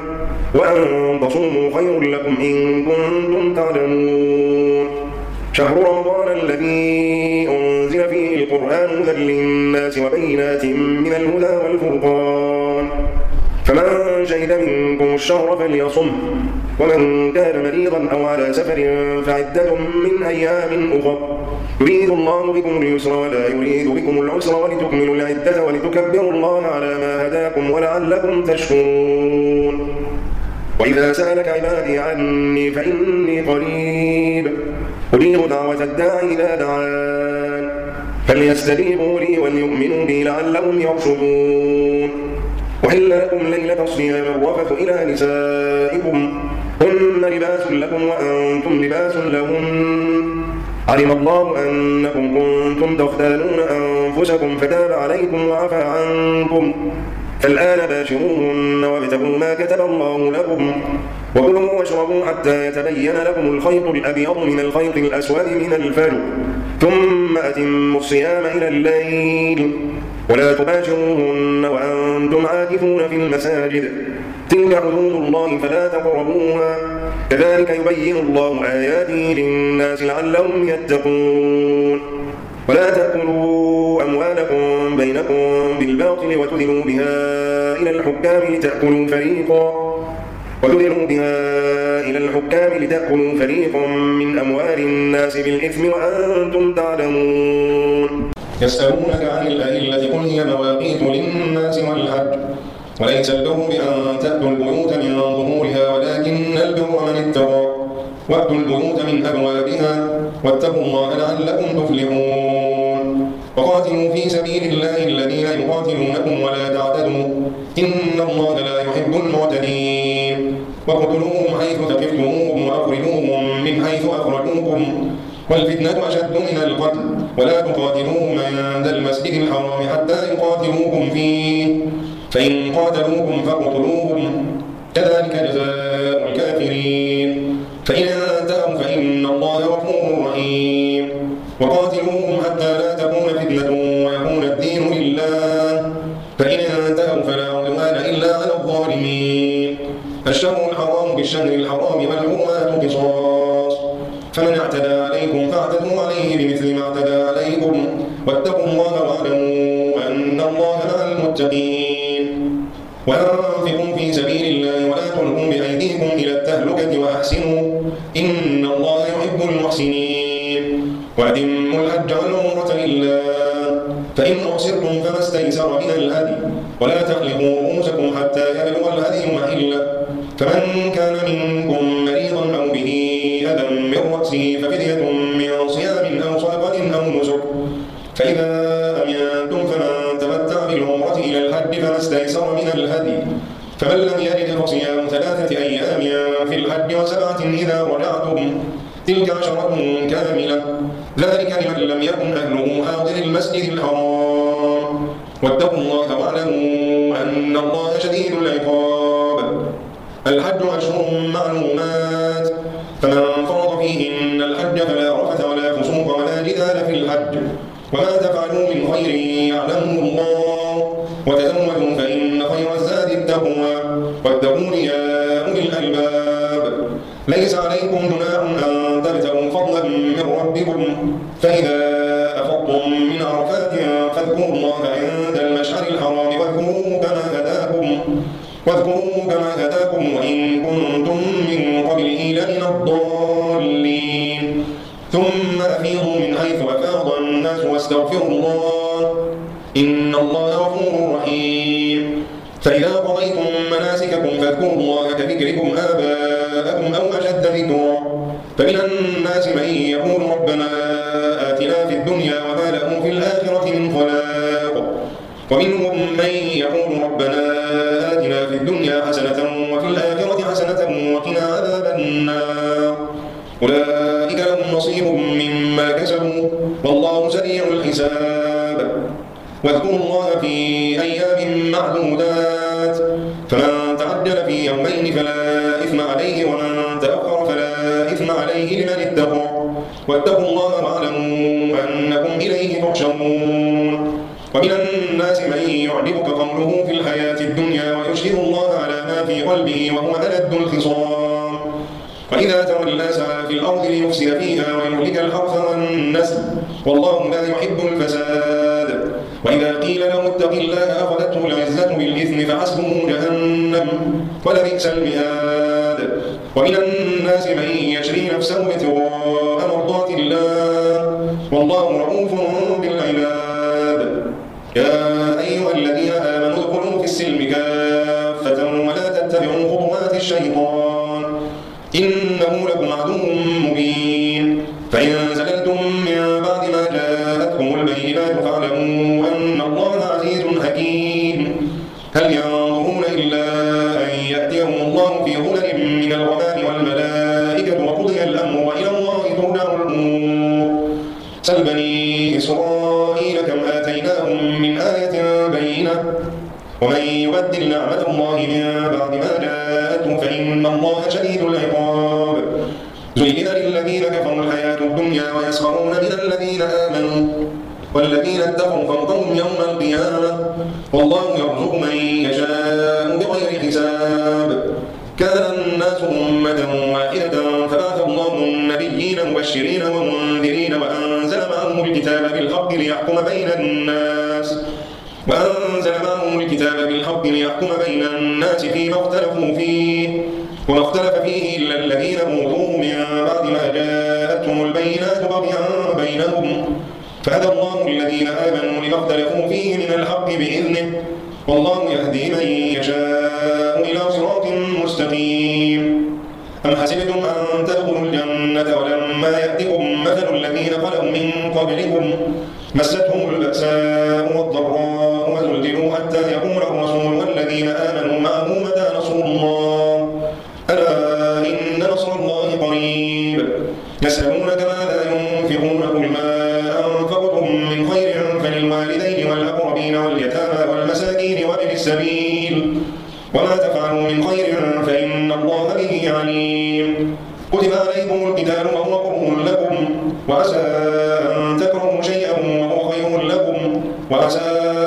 وأن تصوموا خير لكم إن كنتم تعلمون. شهر رمضان الذي أنزل فيه القرآن هدى للناس وبينات من الهدى والفرقان، فمن شهد منكم الشهر فليصم، ومن كان مريضا أو على سفر فعدة من أيام أخر، يريد الله بكم اليسر ولا يريد بكم العسر ولتكملوا العدة ولتكبروا الله على ما هداكم ولعلكم تشكرون. وإذا سألك عبادي عني فإني قريب أجيب دعوة الداعي إذا دعان، فليستجيبوا لي وليؤمنوا بي لعلهم يرشدون. أحل لكم ليلة الصيام الرفث إلى نسائكم هن لباس لكم وأنتم لباس لهن، علم الله أنكم كنتم تختانون أنفسكم فتاب عليكم وعفى عنكم، فالآن باشروهن وابتغوا ما كتب الله لكم، وكلوا واشربوا حتى يتبين لكم الخيط الأبيض من الخيط الأسود من الفجر، ثم أتموا الصيام إلى الليل، ولا تباشروهن وأنتم عاكفون في المساجد، تلك حدود الله فلا تقربوها، كذلك يبين الله آياته للناس لعلهم يتقون. ولا تأكلوا أموالكم بينكم بالباطل وتدلوا بها إلى الحكام لتأكلوا فريقا وتدلوا بها إلى الحكام لتأكلوا فريقا من أموال الناس بالإثم وأنتم تعلمون. يسألونك عن الأهلة قل هي مواقيت للناس والحج، وليس البر بأن تأتوا البيوت من ظهورها ولكن البر من اتقى، وأتوا البيوت من أبوابها واتقوا الله لعلكم تفلحون. وقاتلوا في سبيل الله الذين يقاتلونكم ولا تعتدوا إن الله لا يحب المعتدين واقتلوهم حيث ثقفتموهم وأخرجوهم من حيث أخرجوكم والفتنة أشد من القتل ولا تقاتلوهم عند المسجد الحرام حتى يقاتلوكم فيه فإن قاتلوكم فاقتلوهم كذلك جزاء الكافرين فإن انتهوا فإن الله غفور رحيم وقاتلوهم حتى لا تكون فتنة ويكون الدين لله فإن انتهوا فلا عدوان إلا على الظالمين الشهر الحرام بالشهر الحرام والحرمات قصاص فمن اعتدى عليكم فاعتدوا عليه بمثل ما اعتدى عليكم واتقوا الله واعلموا أن الله مع المتقين وأنفقوا في سبيل الله ولا تلقوا بأيديكم إلى التهلكة وأحسنوا إن الله يحب المحسنين وأتموا الحج والعمرة لله فإن أحصرتم فما استيسر من الهدي ولا تحلقوا رؤوسكم حتى يبلغ الهدي محله فمن كان منكم مريضا أو به أذى من رأسه ففدية من صيام أو صدقة أو نسك فإذا أمنتم فمن تمتع بالعمرة إلى الحج فما استيسر من الهدي فمن لم يجد فصيام ثلاثة أيام في الحج وسبعة إذا رجعتم تلك عشرة كاملة ذلك لمن لم يكن أهله حاضر المسجد الحرام واتقوا الله واعلموا أن الله شديد العقاب الحج أشهر معلومات فمن فرض فيهن الحج فلا رفث ولا فسوق ولا جدال في الحج وما تفعلوا من خير يعلمه الله وتزودوا فإن خير الزاد التقوى واتقون يا أولي الألباب ليس عليكم جناح أن تبتغوا فضلا من ربكم فإذا أفضتم من عرفات فاذكروا الله عند المشعر الحرام واذكروه كما هداكم واذكروه كما هداكم وإن كنتم من قبله لمن الضالين ثم أفيضوا من حيث أفاض الناس واستغفروا الله إن الله غفور رحيم فإذا قضيتم مناسككم فاذكروا الله كذكركم آباءكم أو أشد ذكرا فمن الناس من يقول ربنا آتنا في الدنيا وما له في الآخرة من خلاق ومنهم من يقول ربنا آتنا في الدنيا حسنة وفي الآخرة حسنة وقنا عذاب النار أولئك لهم نصيب مما كسبوا والله سريع الحساب واذكروا الله في أيام معدودات فمن تعجل في يومين فلا إثم عليه ومن تأخر فلا إثم عليه لمن اتقى واتقوا الله واعلموا أنكم إليه تحشرون ومن الناس من يعجبك قوله في الحياة الدنيا ويشهد الله على ما في قلبه وهو ألد الخصام وإذا تولى سعى في الأرض ليفسد فيها ويهلك الحرث والنسل والله لا يحب الفساد وإذا قيل له اتق الله أخذته العزة بالإثم فحسبه جهنم ولبئس المهاد ومن الناس من يشري نفسه ابتغاء مرضات الله والله رؤوف بالعباد يا أيها الذين آمنوا ادخلوا في السلم كافة ولا تتبعوا خطوات الشيطان إنه لكم عدو مبين فإن زللتم من بعد ما جاءتكم البينات فاعلموا أن الله عزيز حكيم هل ينظرون إلا أن يأتيهم الله في ظلل من الغمام والملائكة وقضي الأمر وإلى الله ترجع الأمور سل بني إسرائيل كم آتيناهم من آية بينة ومن يبدل نعمة الله من بعد ما جاءته فإن الله شديد العقاب زين للذين كفروا الحياة الدنيا ويسخرون من الذين آمنوا والذين اتقوا فوقهم يوم القيامة والله يرزق من يشاء بغير حساب كان الناس أمة واحدة فبعث الله النبيين مبشرين ومنذرين وأنزل معهم الكتاب بالحق ليحكم بين الناس وأنزل معهم الكتاب بالحق ليحكم بين الناس فيما اختلفوا فيه وما اختلف فيه إلا الذين أوتوه من بعد ما جاءتهم البينات بغيا بينهم فهدى الله الذين آمنوا لما اختلفوا فيه من الحق بإذنه والله يهدي من يشاء إلى صراط مستقيم أم حسبتم أن تدخلوا الجنة ولما يأتكم مثل الذين خلوا من قبلكم مستهم البأساء والضراء وزلزلوا حتى يقول الرسول والذين آمنوا معه متى نصر الله ألا إن نصر الله قريب يسألونك ماذا ينفقون قل ما أنفقتم من خير فللوالدين والأقربين واليتامى والمساكين وابن السبيل وما تفعلوا من خير فإن الله به عليم كتب عليكم القتال وهو كره لكم وعسى أن تكرهوا شيئا وهو خير لكم وعسى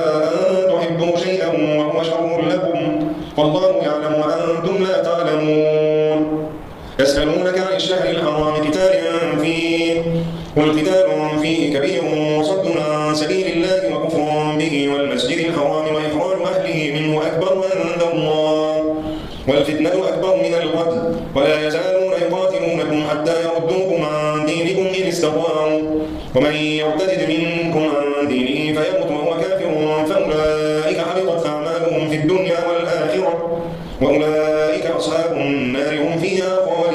أن تحبوا شيئا وهو شر لكم والله يعلم وأنتم لا تعلمون يسألونك عن الشهر الحرام قتال فيه قل قتال فيه كبير وصد عن سبيل الله وكفر به والمسجد الحرام وإخراج أهله منه أكبر عند الله والفتنة أكبر من القتل ولا يزالون يقاتلونكم حتى يردوكم عن دينكم إن استطاعوا ومن يرتد منكم عن دينه فيمت وهو كافر فأولئك حبطت أعمالهم في الدنيا والآخرة وأولئك أصحاب النار هم فيها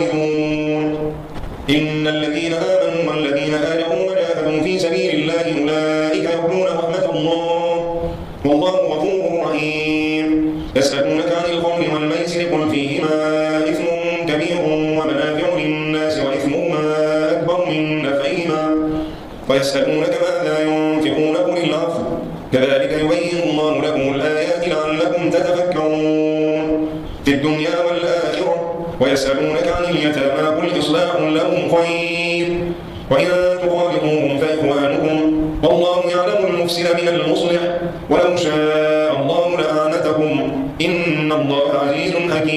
خالدون إن الذين آمنوا والذين هاجروا وجاهدوا في سبيل الله أولئك يرجون رحمة الله والله غفور رحيم يسألونك عن الخمر والميسر قل فيهما إثم كبير ومنافع للناس وإثمهما أكبر من نفعهما ويسألونك ماذا ينفقون قل العفو كذلك يبين الله لكم الآيات لعلكم تتفكرون في الدنيا والآخرة ويسألونك عن اليتامى قل إصلاح لهم خير وإن تخالطوهم فإخوانكم والله يعلم المفسد من المصلح ولو شاء الله لأعنتكم إن الله عزيز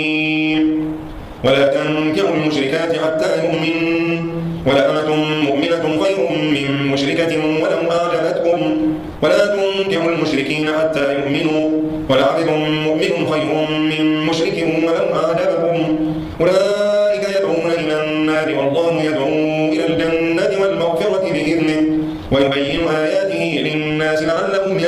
حكيم ولا تنكحوا المشركات حتى يؤمنوا ولأمة مؤمنة خير من مشركة ولو أعجبتكم ولا تنكحوا المشركين حتى يؤمنوا ولعبد مؤمن خير من مشرك ولو أعجبكم أولئك يدعون إلى النار والله يدعو إلى الجنة والمغفرة بإذنه ويبين آياته للناس لعلهم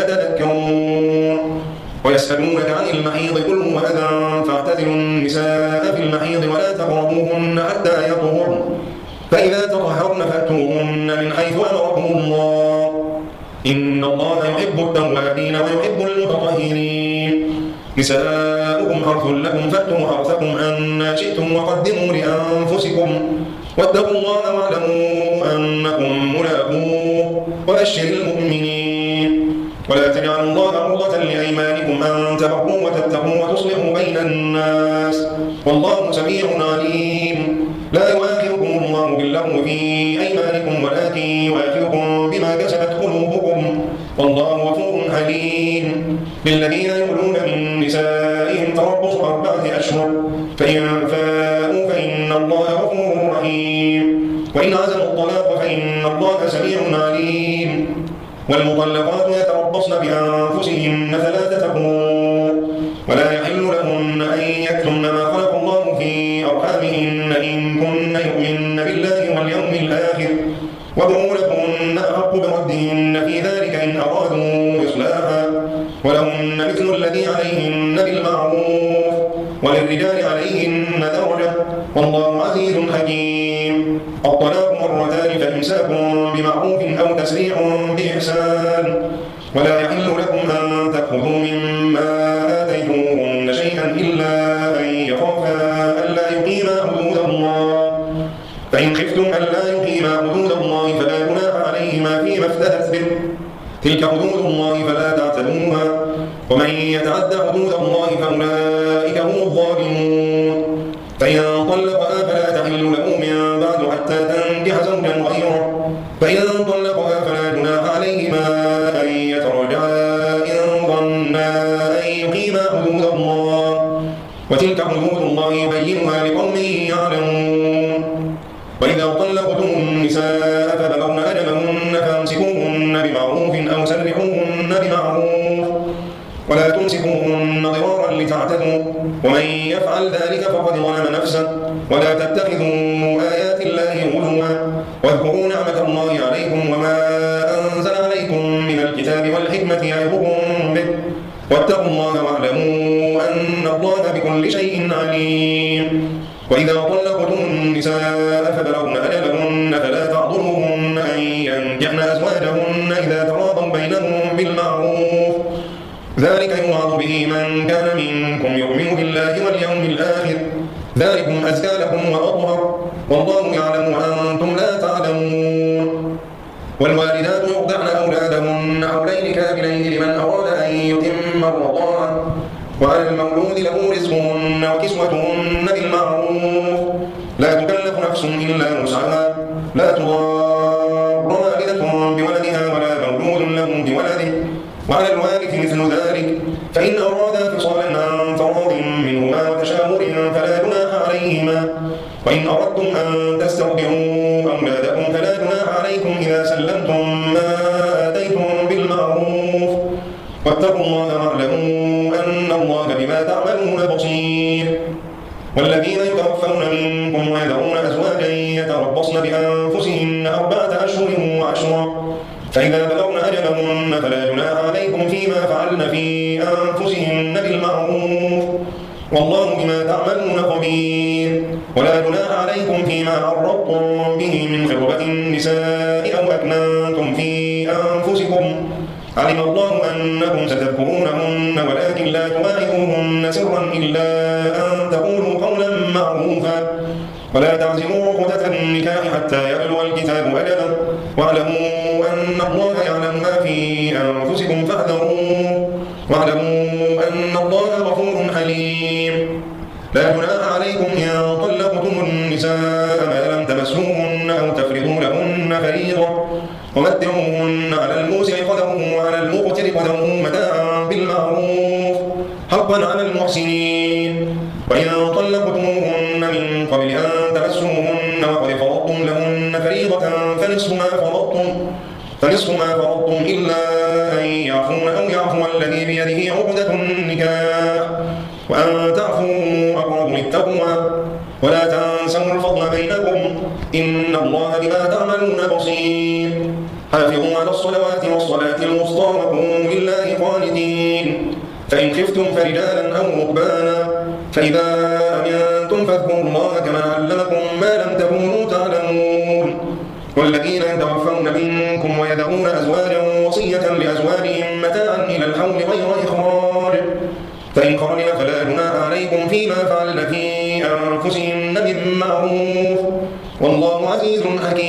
يتذكرون ويسألونك عن المحيض قل هو أذى فاعتزلوا النساء في المحيض ولا تقربوهن حتى يطهرن فإذا تطهرن فأتوهن من حيث أمركم الله إن الله يحب التوابين ويحب المتطهرين نساؤكم حرث لكم فأتوا حرثكم أن شئتم وقدموا لأنفسكم واتقوا الله واعلموا أنكم ملاقوه وبشر المؤمنين ولا تجعلوا الله عرضة لأيمانكم أن تبروا وتتقوا وتصلحوا بين الناس والله سميع عليم لا يؤاخذكم الله باللغو في أيمانكم ولكن يؤاخذكم بما كسبت قلوبكم والله غفور حليم للذين يؤلون من نسائهم تربص أربعة أشهر فإن فاءوا فإن الله غفور رحيم وإن عزموا الطلاق فإن الله سميع عليم والمطلقات يتربصن بأنفسهن ثلاثة قروء ولا يحل لهن أن يكتمن ما خلق الله في أرحامهن إن كن يؤمن بالله واليوم الآخر وبعولتهن أحق بردهن في ذلك إن أرادوا إصلاحا ولهن مثل الذي عليهن بالمعروف وللرجال عليهن درجة والله عزيز حكيم الطلاق مرتان فإمساك بمعروف أو تسريح بإحسان ولا يحل لكم أن تأخذوا مما آتيتموهن شيئا إلا أن يخافا ألا يقيما حدود الله فإن خفتم ألا يقيما حدود الله فلا جناح عليهما فيما افتدت به تلك حدود الله فلا تعتدوها ومن يتعد حدود الله فأولئك هم الظالمون فإن طلقها فلا تحل له من بعد حتى تنكح زوجا غيره فإن طلقها فلا جناح عليهما أن يتراجعا إن ظنا أن يقيما حدود الله وتلك حدود الله يبينها لقوم يعلمون وإذا طلقتم النساء فبلغن أجلهن فامسكوهن بمعروف أو سرحوهن بمعروف ولا تمسكوهن ضرارا لتعتدوا ومن يفعل ذلك فقد ظلم نفسه ولا تتخذوا آيات الله هزوا واذكروا نعمة الله عليكم وما أنزل عليكم من الكتاب والحكمة يعظكم به واتقوا الله واعلموا أن الله بكل شيء عليم وإذا طلقتم النساء فبلغن أجلهن فلا تعضلوهن أن ينكحن أزواجهن إذا تراضوا بينهم بالمعروف ذلك يوعظ به من كان منكم يؤمن بالله واليوم الآخر ذلكم أزكى لكم وأطهر والله يعلم وأنتم لا تعلمون. والوالدات يرضعن أولادهن حولين كاملين لمن أراد أن يتم الرضاعة وعلى المولود له رزقهن وكسوتهن بالمعروف لا تكلف نفس إلا وسعها لا تضار والدة بولدها ولا مولود له بولده وعلى الوارث مثل ذلك فإن أرادا فصالا عن تراض منهما وتشاور فلا جناح عليهما وإن أردتم أن تسترضعوا أولادكم فلا جناح عليكم إذا سلمتم ما آتيتم بالمعروف واتقوا الله واعلموا أن الله بما تعملون بصير. والذين يتوفون منكم ويذرون أزواجا يتربصن بأنفسهن أربعة أشهر وعشرا فإذا بلغن أجلهن فلا جناح عليكم فيما فعلن في أنفسهن بالمعروف والله بما تعملون خبير. ولا جناح عليكم فيما عرضتم به من خطبة النساء أو أكننتم في أنفسكم علم الله أنكم ستذكرونهن ولكن لا تواعدوهن سرا إلا أن تقولوا قولا معروفا ولا تعزموا عقدة النكاح حتى يبلغ الكتاب أجله واعلموا أن الله يعلم ما في أنفسكم فاحذروه واعلموا أن الله غفور حليم. لا جناح عليكم إن طلقتم النساء ما لم تمسوهن أو تفرضوا لهن فريضة ومتعوهن على الموسع قدره وعلى المقتر قدره متاعا بالمعروف حقا على المحسنين. وإن طلقتموهن من قبل أن تمسوهن وقد فرضتم لهن فريضة فنصف ما فرضتم فنصف ما فرضتم إلا أن يعفون أو يعفو الذي بيده عقدة النكاح وأن تعفوا أقرب للتقوى ولا تنسوا الفضل بينكم إن الله بما تعملون بصير. حافظوا على الصلوات والصلاة الوسطى وقوموا لله قانتين فإن خفتم فرجالا أو ركبانا فإذا أمنتم فاذكروا الله كما علمكم ما لم تكونوا تعلمون. والذين يتوفون منكم ويذرون أزواجا وصية لأزواجهم متاعا إلى الحول غير إخراج فإن خرجن فلا جناح عليكم فيما فعلن في أنفسهن بالمعروف والله عزيز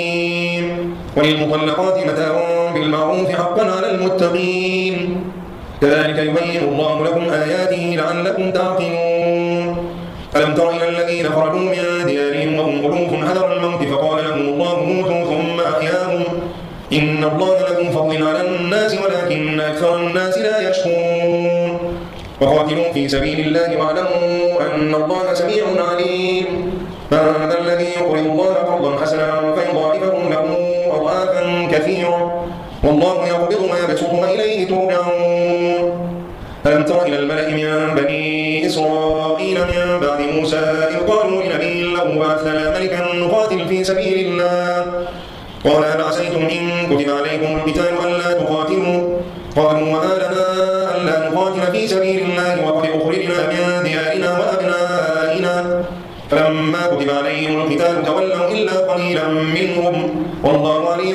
حكيم. وللمطلقات متاع بالمعروف حقا على المتقين كذلك يبين الله لكم آياته لعلكم تعقلون. ألم تر إلى الذين خرجوا من ديارهم وهم ألوف حذر الموت فقال لهم الله موتوا ثم أحياهم إن الله له فضل على الناس ولكن أكثر الناس لا يشكرون. وقاتلوا في سبيل الله واعلموا أن الله سميع عليم. من ذا الذي يقرض الله قرضا حسنا فيضاعفه له أضعافا كثيرا والله يقبض ما يبسط وإليه ترجعون. ألم تر إلى الملأ من بني إسرائيل من بعد موسى إذ قالوا لنبي له ابعث لنا ملكا نقاتل في سبيل الله قال هل عسيتم إن كتب عليكم القتال ألا تقاتلوا قالوا وما لنا ألا نقاتل في سبيل الله وقد أخرجنا من ديارنا وأبنائنا فلما كتب عليهم القتال تولوا إلا قليلا منهم والله عليم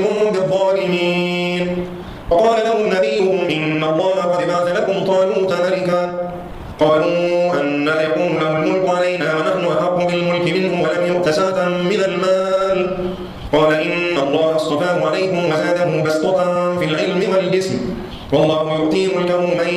بالظالمين. وقال لهم نبيهم إن الله قد بعث لكم طالوت ملكا قالوا أن يكون له الملك علينا ونحن أحق بالملك منه ولم يؤت سعة من المال قال إن الله اصطفاه عليكم وزاده بسطة في العلم والجسم والله يؤتي ملكه من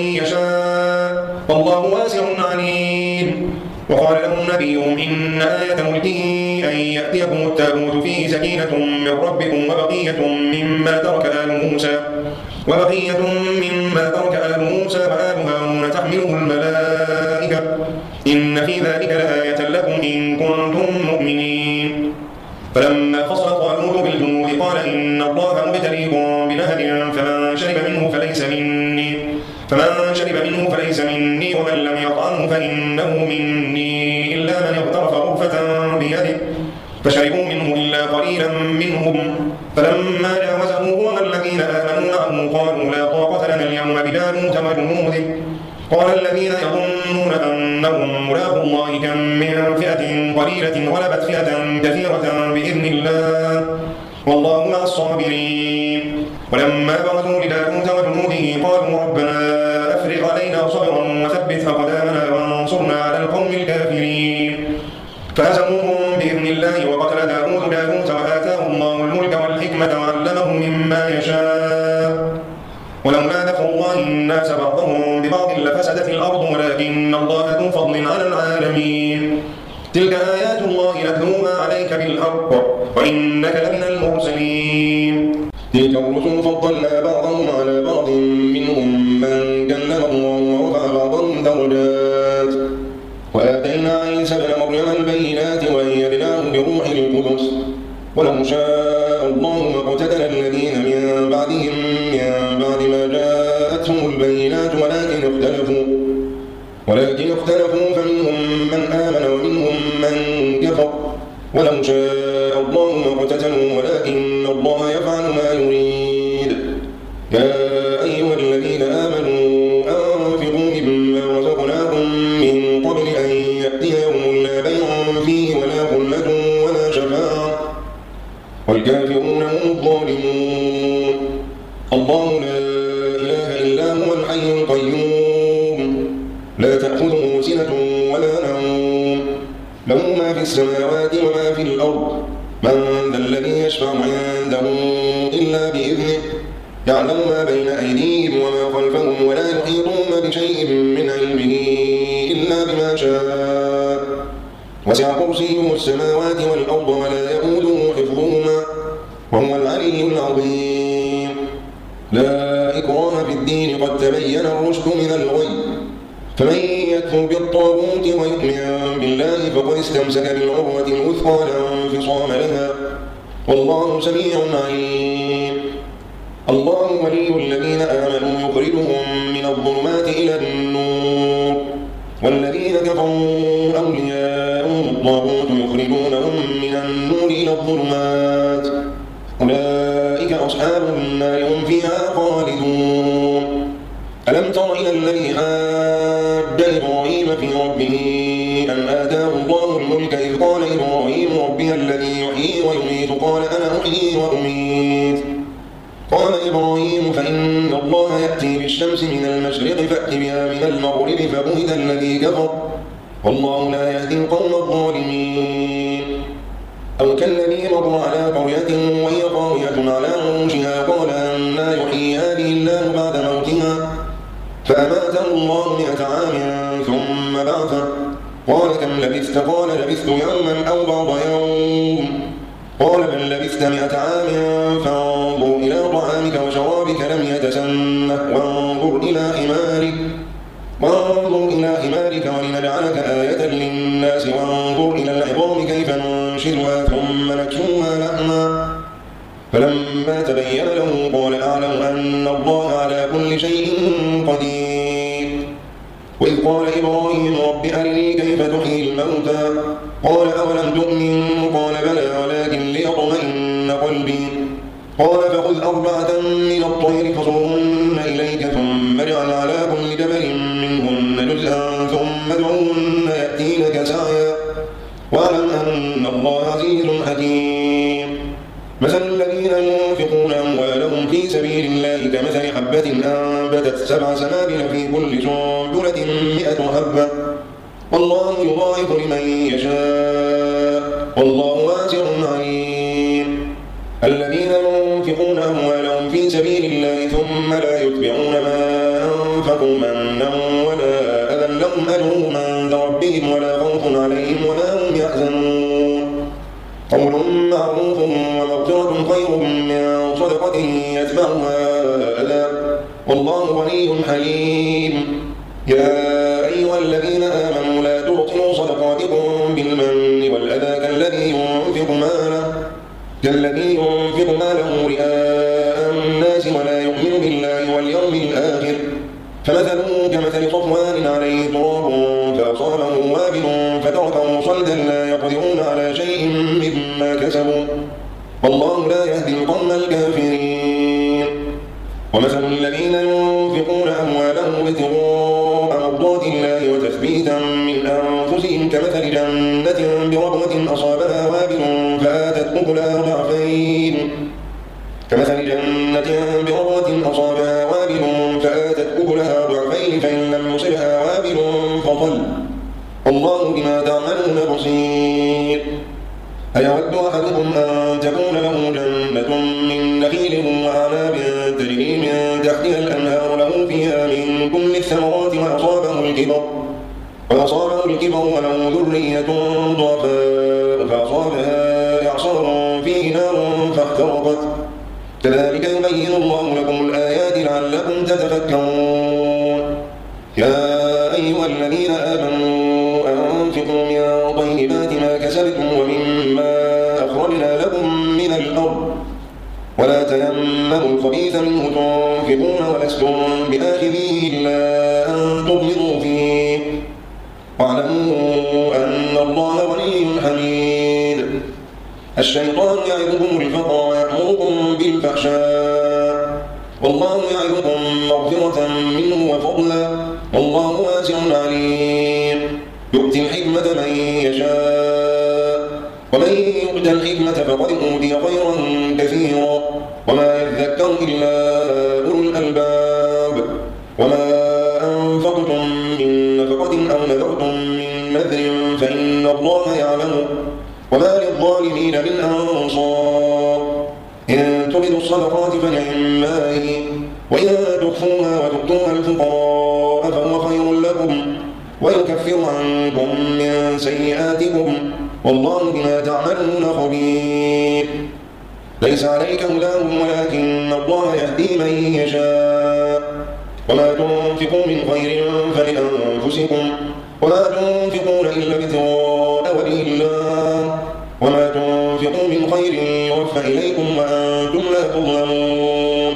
يشاء والله واسع عليم. وقال لهم نبيهم إن آية ملكه أن يأتيكم التابوت فيه سكينة من ربكم وبقية مما ترك آل موسى وبقية مما ترك آل موسى وآل هارون تحمله الملائكة إن في ذلك لآية لكم إن كنتم مؤمنين. فلما فصل طالوت بالجنود قال إن الله مبتليكم بنهر فمن شرب منه فليس مني فمن شرب منه فليس مني ومن لم يطعمه فإنه مني إلا من اغترف غرفة بيده فشربوا منه إلا قليلا منهم فلما جاوزه هو والذين آمنوا معه قالوا لا طاقة لنا اليوم بجالوت وجنوده قال الذين يظنون أنهم ملاقو الله كم من فئة قليلة غلبت فئة كثيرة بإذن الله والله مع الصابرين. ولما برزوا لجالوت وجنوده قالوا ربنا أفرغ علينا صبرا وثبت أقدامنا وانصرنا على القوم الكافرين. فهزموهم بإذن الله وقتل داود جالوت وآتاه الله الملك والحكمة وعلمه مما يشاء. ولولا دفع الله الناس بعضهم ببعض لفسدت الأرض ولكن الله ذو فضل على العالمين. تلك آيات الله نتلوها عليك بالحق وإنك لمن المرسلين. تلك الرسل فضلنا بعضهم على بعض منهم من كلم الله ورفع بعضهم درجات وآتينا عيسى ابن مريم البينات وأيدناه بروح القدس ولو شاء الله ما اقتتل الذين من بعدهم من بعد ما جاءتهم البينات ولكن اختلفوا ولكن اختلفوا فمنهم من آمن ومنهم من كفر ولو شاء الله ما اقتتلوا ولكن الله يفعل ما يريد. يا أيها الذين آمنوا أنفقوا مما رزقناكم من قبل أن يأتي يوم لا بيع فيه ولا خلة ولا شفاعة والكافرون هم الظالمون. الله لا إله إلا هو الحي القيوم لا تأخذه سنة ولا نوم له ما في السماوات وما في الأرض من ذا الذي يشفع عنده إلا بإذنه يعلم ما بين أيديهم وما خلفهم ولا يحيطون بشيء من علمه إلا بما شاء وسع كرسيه السماوات والأرض ولا يؤوده حفظهما وهو العلي العظيم. لا إكراه في الدين قد تبين الرشد من الغي فمن يكفر بالطاغوت ويؤمن بالله فقد استمسك بالعروة الوثقى لا انفصام لها والله سميع عليم. الله ولي الذين آمنوا يخرجهم من الظلمات إلى النور والذين كفروا أولياءهم الطاغوت يخرجونهم من النور إلى الظلمات أولئك أصحاب النار هم فيها خالدون. ألم تر إلى الذي حاج إبراهيم في ربه أن آتاه الله الملك إذ قال إبراهيم ربي الذي يحيي ويميت قال أنا أحيي وأميت قال إبراهيم فإن الله يأتي بالشمس من المشرق فأت بها من المغرب فبهت الذي كفر والله لا يهدي القوم الظالمين. أو كالذي مر على قرية وهي خاوية على عروشها قال أنى يحيي هذه الله بعد موتها فأماته الله مئة عام ثم بعثه قال كم لبثت قال لبثت يوما أو بعض يوم قال بل لبثت مئة عام فانظر إلى طعامك وشرابك لم يتسنه وانظر إلى حمارك وانظر إلى حمارك ولنجعلك آية للناس وانظر إلى العظام كيف ننشرها ثم نكسوها لحما فلما تبين له قال أعلم أن الله على كل شيء قدير. وإذ قال إبراهيم رب أرني كيف تحيي الموتى قال أولم تؤمن قال بلى ولكن ليطمئن قلبي قال فخذ أربعة من الطير فصرهن إليك ثم اجعل على كل جبل منهن جزءا ثم ادعوهن يأتينك سعيا واعلم أن الله عزيز حكيم. مثل الذين ينفقون أموالهم في سبيل الله كمثل حبة أنبتت سبع سنابل في كل سنبلة مئة حبة والله يضاعف لمن يشاء والله واسع عليم. الذين ينفقون أموالهم في سبيل الله ثم لا يتبعون ما أنفقوا منا ولا أذى لهم أجرهم عند ربهم ولا خوف عليهم ولا هم يحزنون. قول معروف ومغفرة خير من صدقة يتبعها أذى والله غني حليم. يا أيها الذين آمنوا لا تبطلوا صدقاتكم بالمن والأذى كالذي ينفق ماله كالذي ينفق ماله رئاء الناس ولا يؤمن بالله واليوم الآخر فمثله كمثل صفوان عليه تراب فأصابه وابل فتركه صلدا لا يقدرون على شيء مما كسبوا والله لا يهدي القوم الكافرين. ومثل الذين ينفقون أموالهم ابتغاء فآتت أكلها ضعفين كمثل جنة بربوة أصابها وابل فآتت أكلها ضعفين فإن لم يصبها وابل فطل والله بما تعملون بصير أيود أحدكم أن تكون له جنة من نخيل وأعناب تجري من تحتها الأنهار له فيها من كل الثمرات وأصابه الكبر وأصابه الكبر وله ذرية ضعفاء فأصابها إعصار فيه نار فاحترقت كذلك يبين الله لكم الآيات لعلكم تتفكرون يا أيها الذين آمنوا أنفقوا من طيبات ما كسبتم ومما أخرجنا لكم من الأرض ولا تيمموا الخبيث منه تنفقون ولستم بآخذيه إلا أن تغمضوا فيه واعلموا أن الله غني حميد الشيطان يعظكم الفقر ويأمركم بالفحشاء والله يعظكم مغفرة منه وفضلا والله واسع عليم يؤتي الحكمة من يشاء ومن يؤت الحكمة فقد أوتي خيرا كثيرا وما يذكر إلا أولو الألباب وما أنفقتم من نفقة أو نذرتم من نذر فإن الله يعلمه وما للظالمين من أنصار إن تبدوا الصدقات فنعما هي وإن تخفوها وتؤتوها الفقراء فهو خير لكم ويكفر عنكم من سيئاتكم والله بما تعملون خبير ليس عليك هداهم ولكن الله يهدي من يشاء وما تنفقوا من خير فلأنفسكم وما تنفقون إلا ابتغاء وجه الله وما تنفقوا من خير يوفى إليكم وأنتم لا تظلمون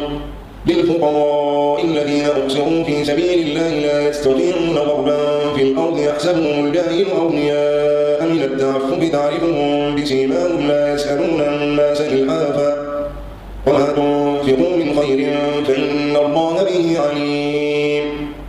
للفقراء الذين أحصروا في سبيل الله لا يستطيعون ضربا في الأرض يحسبهم الجاهل أغنياء من التعفف تعرفهم بسيماهم لا يسألون الناس إلحافا وما تنفقوا من خير فإن الله به عليم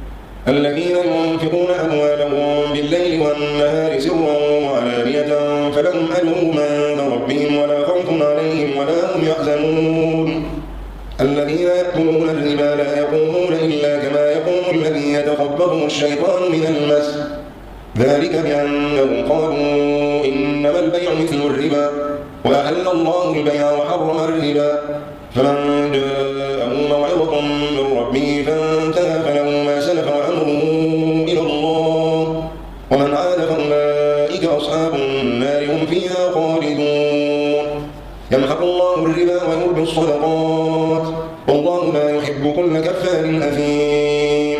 الذين ينفقون أموالهم بالليل والنهار سرا وعلانية فلهم أجرهم عند ربهم ولا خوف عليهم ولا هم يحزنون الذين يأكلون الربا لا يقومون إلا كما يقوم الذي يتخبطه الشيطان من المس ذلك بأنهم قالوا إنما البيع مثل الربا وأحل الله البيع وحرم الربا فمن جاءه موعظة من ربه فانتهى فله ما سلف وأمره إلى الله ومن عاد فأولئك أصحاب النار هم فيها خالدون يمحق الله الربا ويربي الصدقات والله لا يحب كل كفار أثيم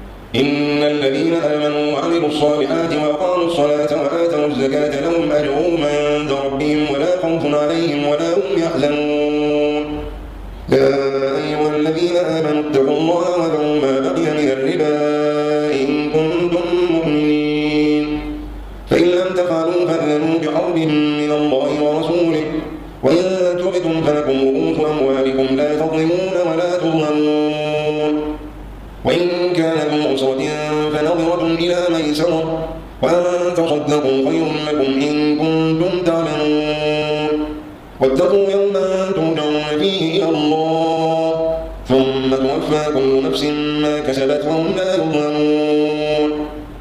إن الذين آمنوا وعملوا الصالحات وأقاموا الصلاة وآتوا الزكاة لهم أجرهم عند ربهم ولا خوف عليهم ولا هم يحزنون يا أيها الذين آمنوا اتقوا الله وذروا ما بقي من الربا إن كنتم مؤمنين فإن لم تفعلوا فأذنوا بحرب من الله ورسوله وإن تبتم فلكم رؤوس أموالكم لا تظلمون ولا تظلمون وإن كان ذو عسرة فنظرة إلى ميسرة وأن تصدقوا خير لكم إن كنتم تعلمون واتقوا يوما ترجعون فيه إلى الله ثم توفى كل نفس ما كسبت وهم لا يظلمون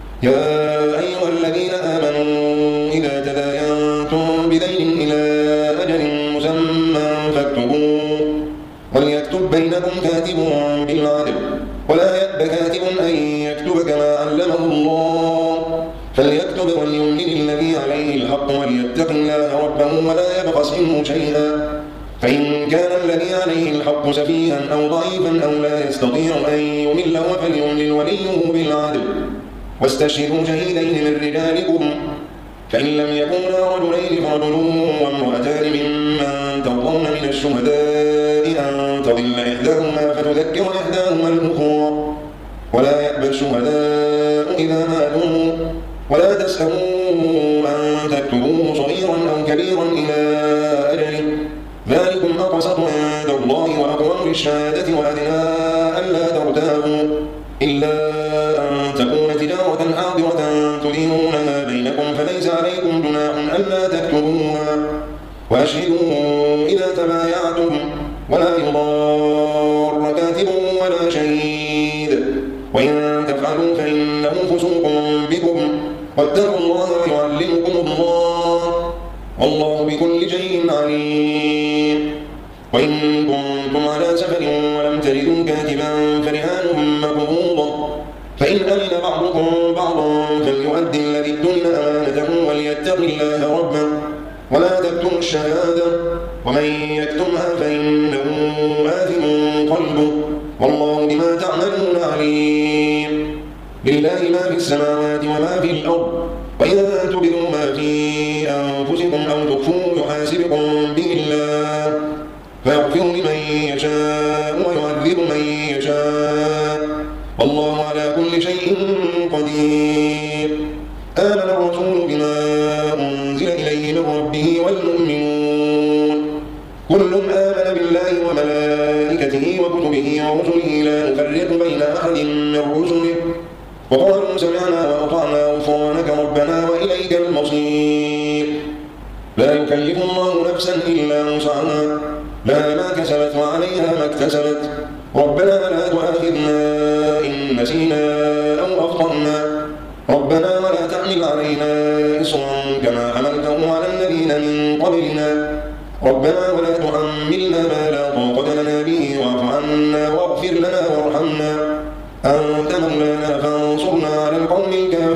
يا أيها الذين آمنوا إذا تداينتم بدين إلى أجل مسمى فاكتبوه وليكتب بينكم كاتب بالعدل ولا يأب كاتب أن يكتب كما علمه الله فليكتب وليملل الذي عليه الحق وليتق الله ربه ولا يبخس منه شيئا فإن كان الذي عليه الحق سفيها أو ضعيفا أو لا يستطيع أن يمل فليملل وليه بالعدل واستشهدوا شهيدين من رجالكم فإن لم يكونا رجلين فرجل وامرأتان ممن ترضون من الشهداء أن تضل إحداهما فتذكر إحداهما الأخرى ولا يأبى الشهداء إذا ماتوا ولا تسأموا أن تكتبوه صغيرا أو كبيرا إلى أجله ذلكم أقسط عند الله وأقوم للشهادة وأدنى ألا ترتابوا إلا أن تكون تجارة حاضرة تديرونها بينكم فليس عليكم جناح ألا تكتبوها وأشهدوا إذا تبايعتم ولا يضار كاتب ولا شهيد وإن تفعلوا فإنه فسوق بكم واتقوا الله ويعلمكم الله والله بكل شيء عليم. وإن كنتم على سفر ولم تجدوا كاتبا فرهان مقبوضة فإن أمن بعضكم بعضا فليؤدي الذي ائتمن أمانته وليتق الله ربه ولا تكتموا الشهادة ومن يكتمها فإنه آثم قلبه والله بما تعملون عليم. لله ما في السماوات وما في الأرض وإن تبدوا ما في أنفسكم أو تخفوه يحاسبكم به الله فيغفر لمن يشاء ويعذب من يشاء والله على كل شيء قدير. آمن الرسول بما أنزل إليه من ربه والمؤمنون كل آمن بالله وملائكته وكتبه ورسله لا نفرق بين أحد من رسله وقالوا سمعنا وأطعنا غفرانك ربنا وإليك المصير. لا يكلف الله نفسا إلا وسعها لها ما كسبت وعليها ما اكتسبت ربنا لا تؤاخذنا إن نسينا أو أخطأنا ربنا ولا تحمل علينا إصرا كما حملته على الذين من قبلنا ربنا ولا تحملنا ما لا طاقة لنا به واعف عنا واغفر لنا وارحمنا أنت مولانا فانصرنا على القوم الكافرين.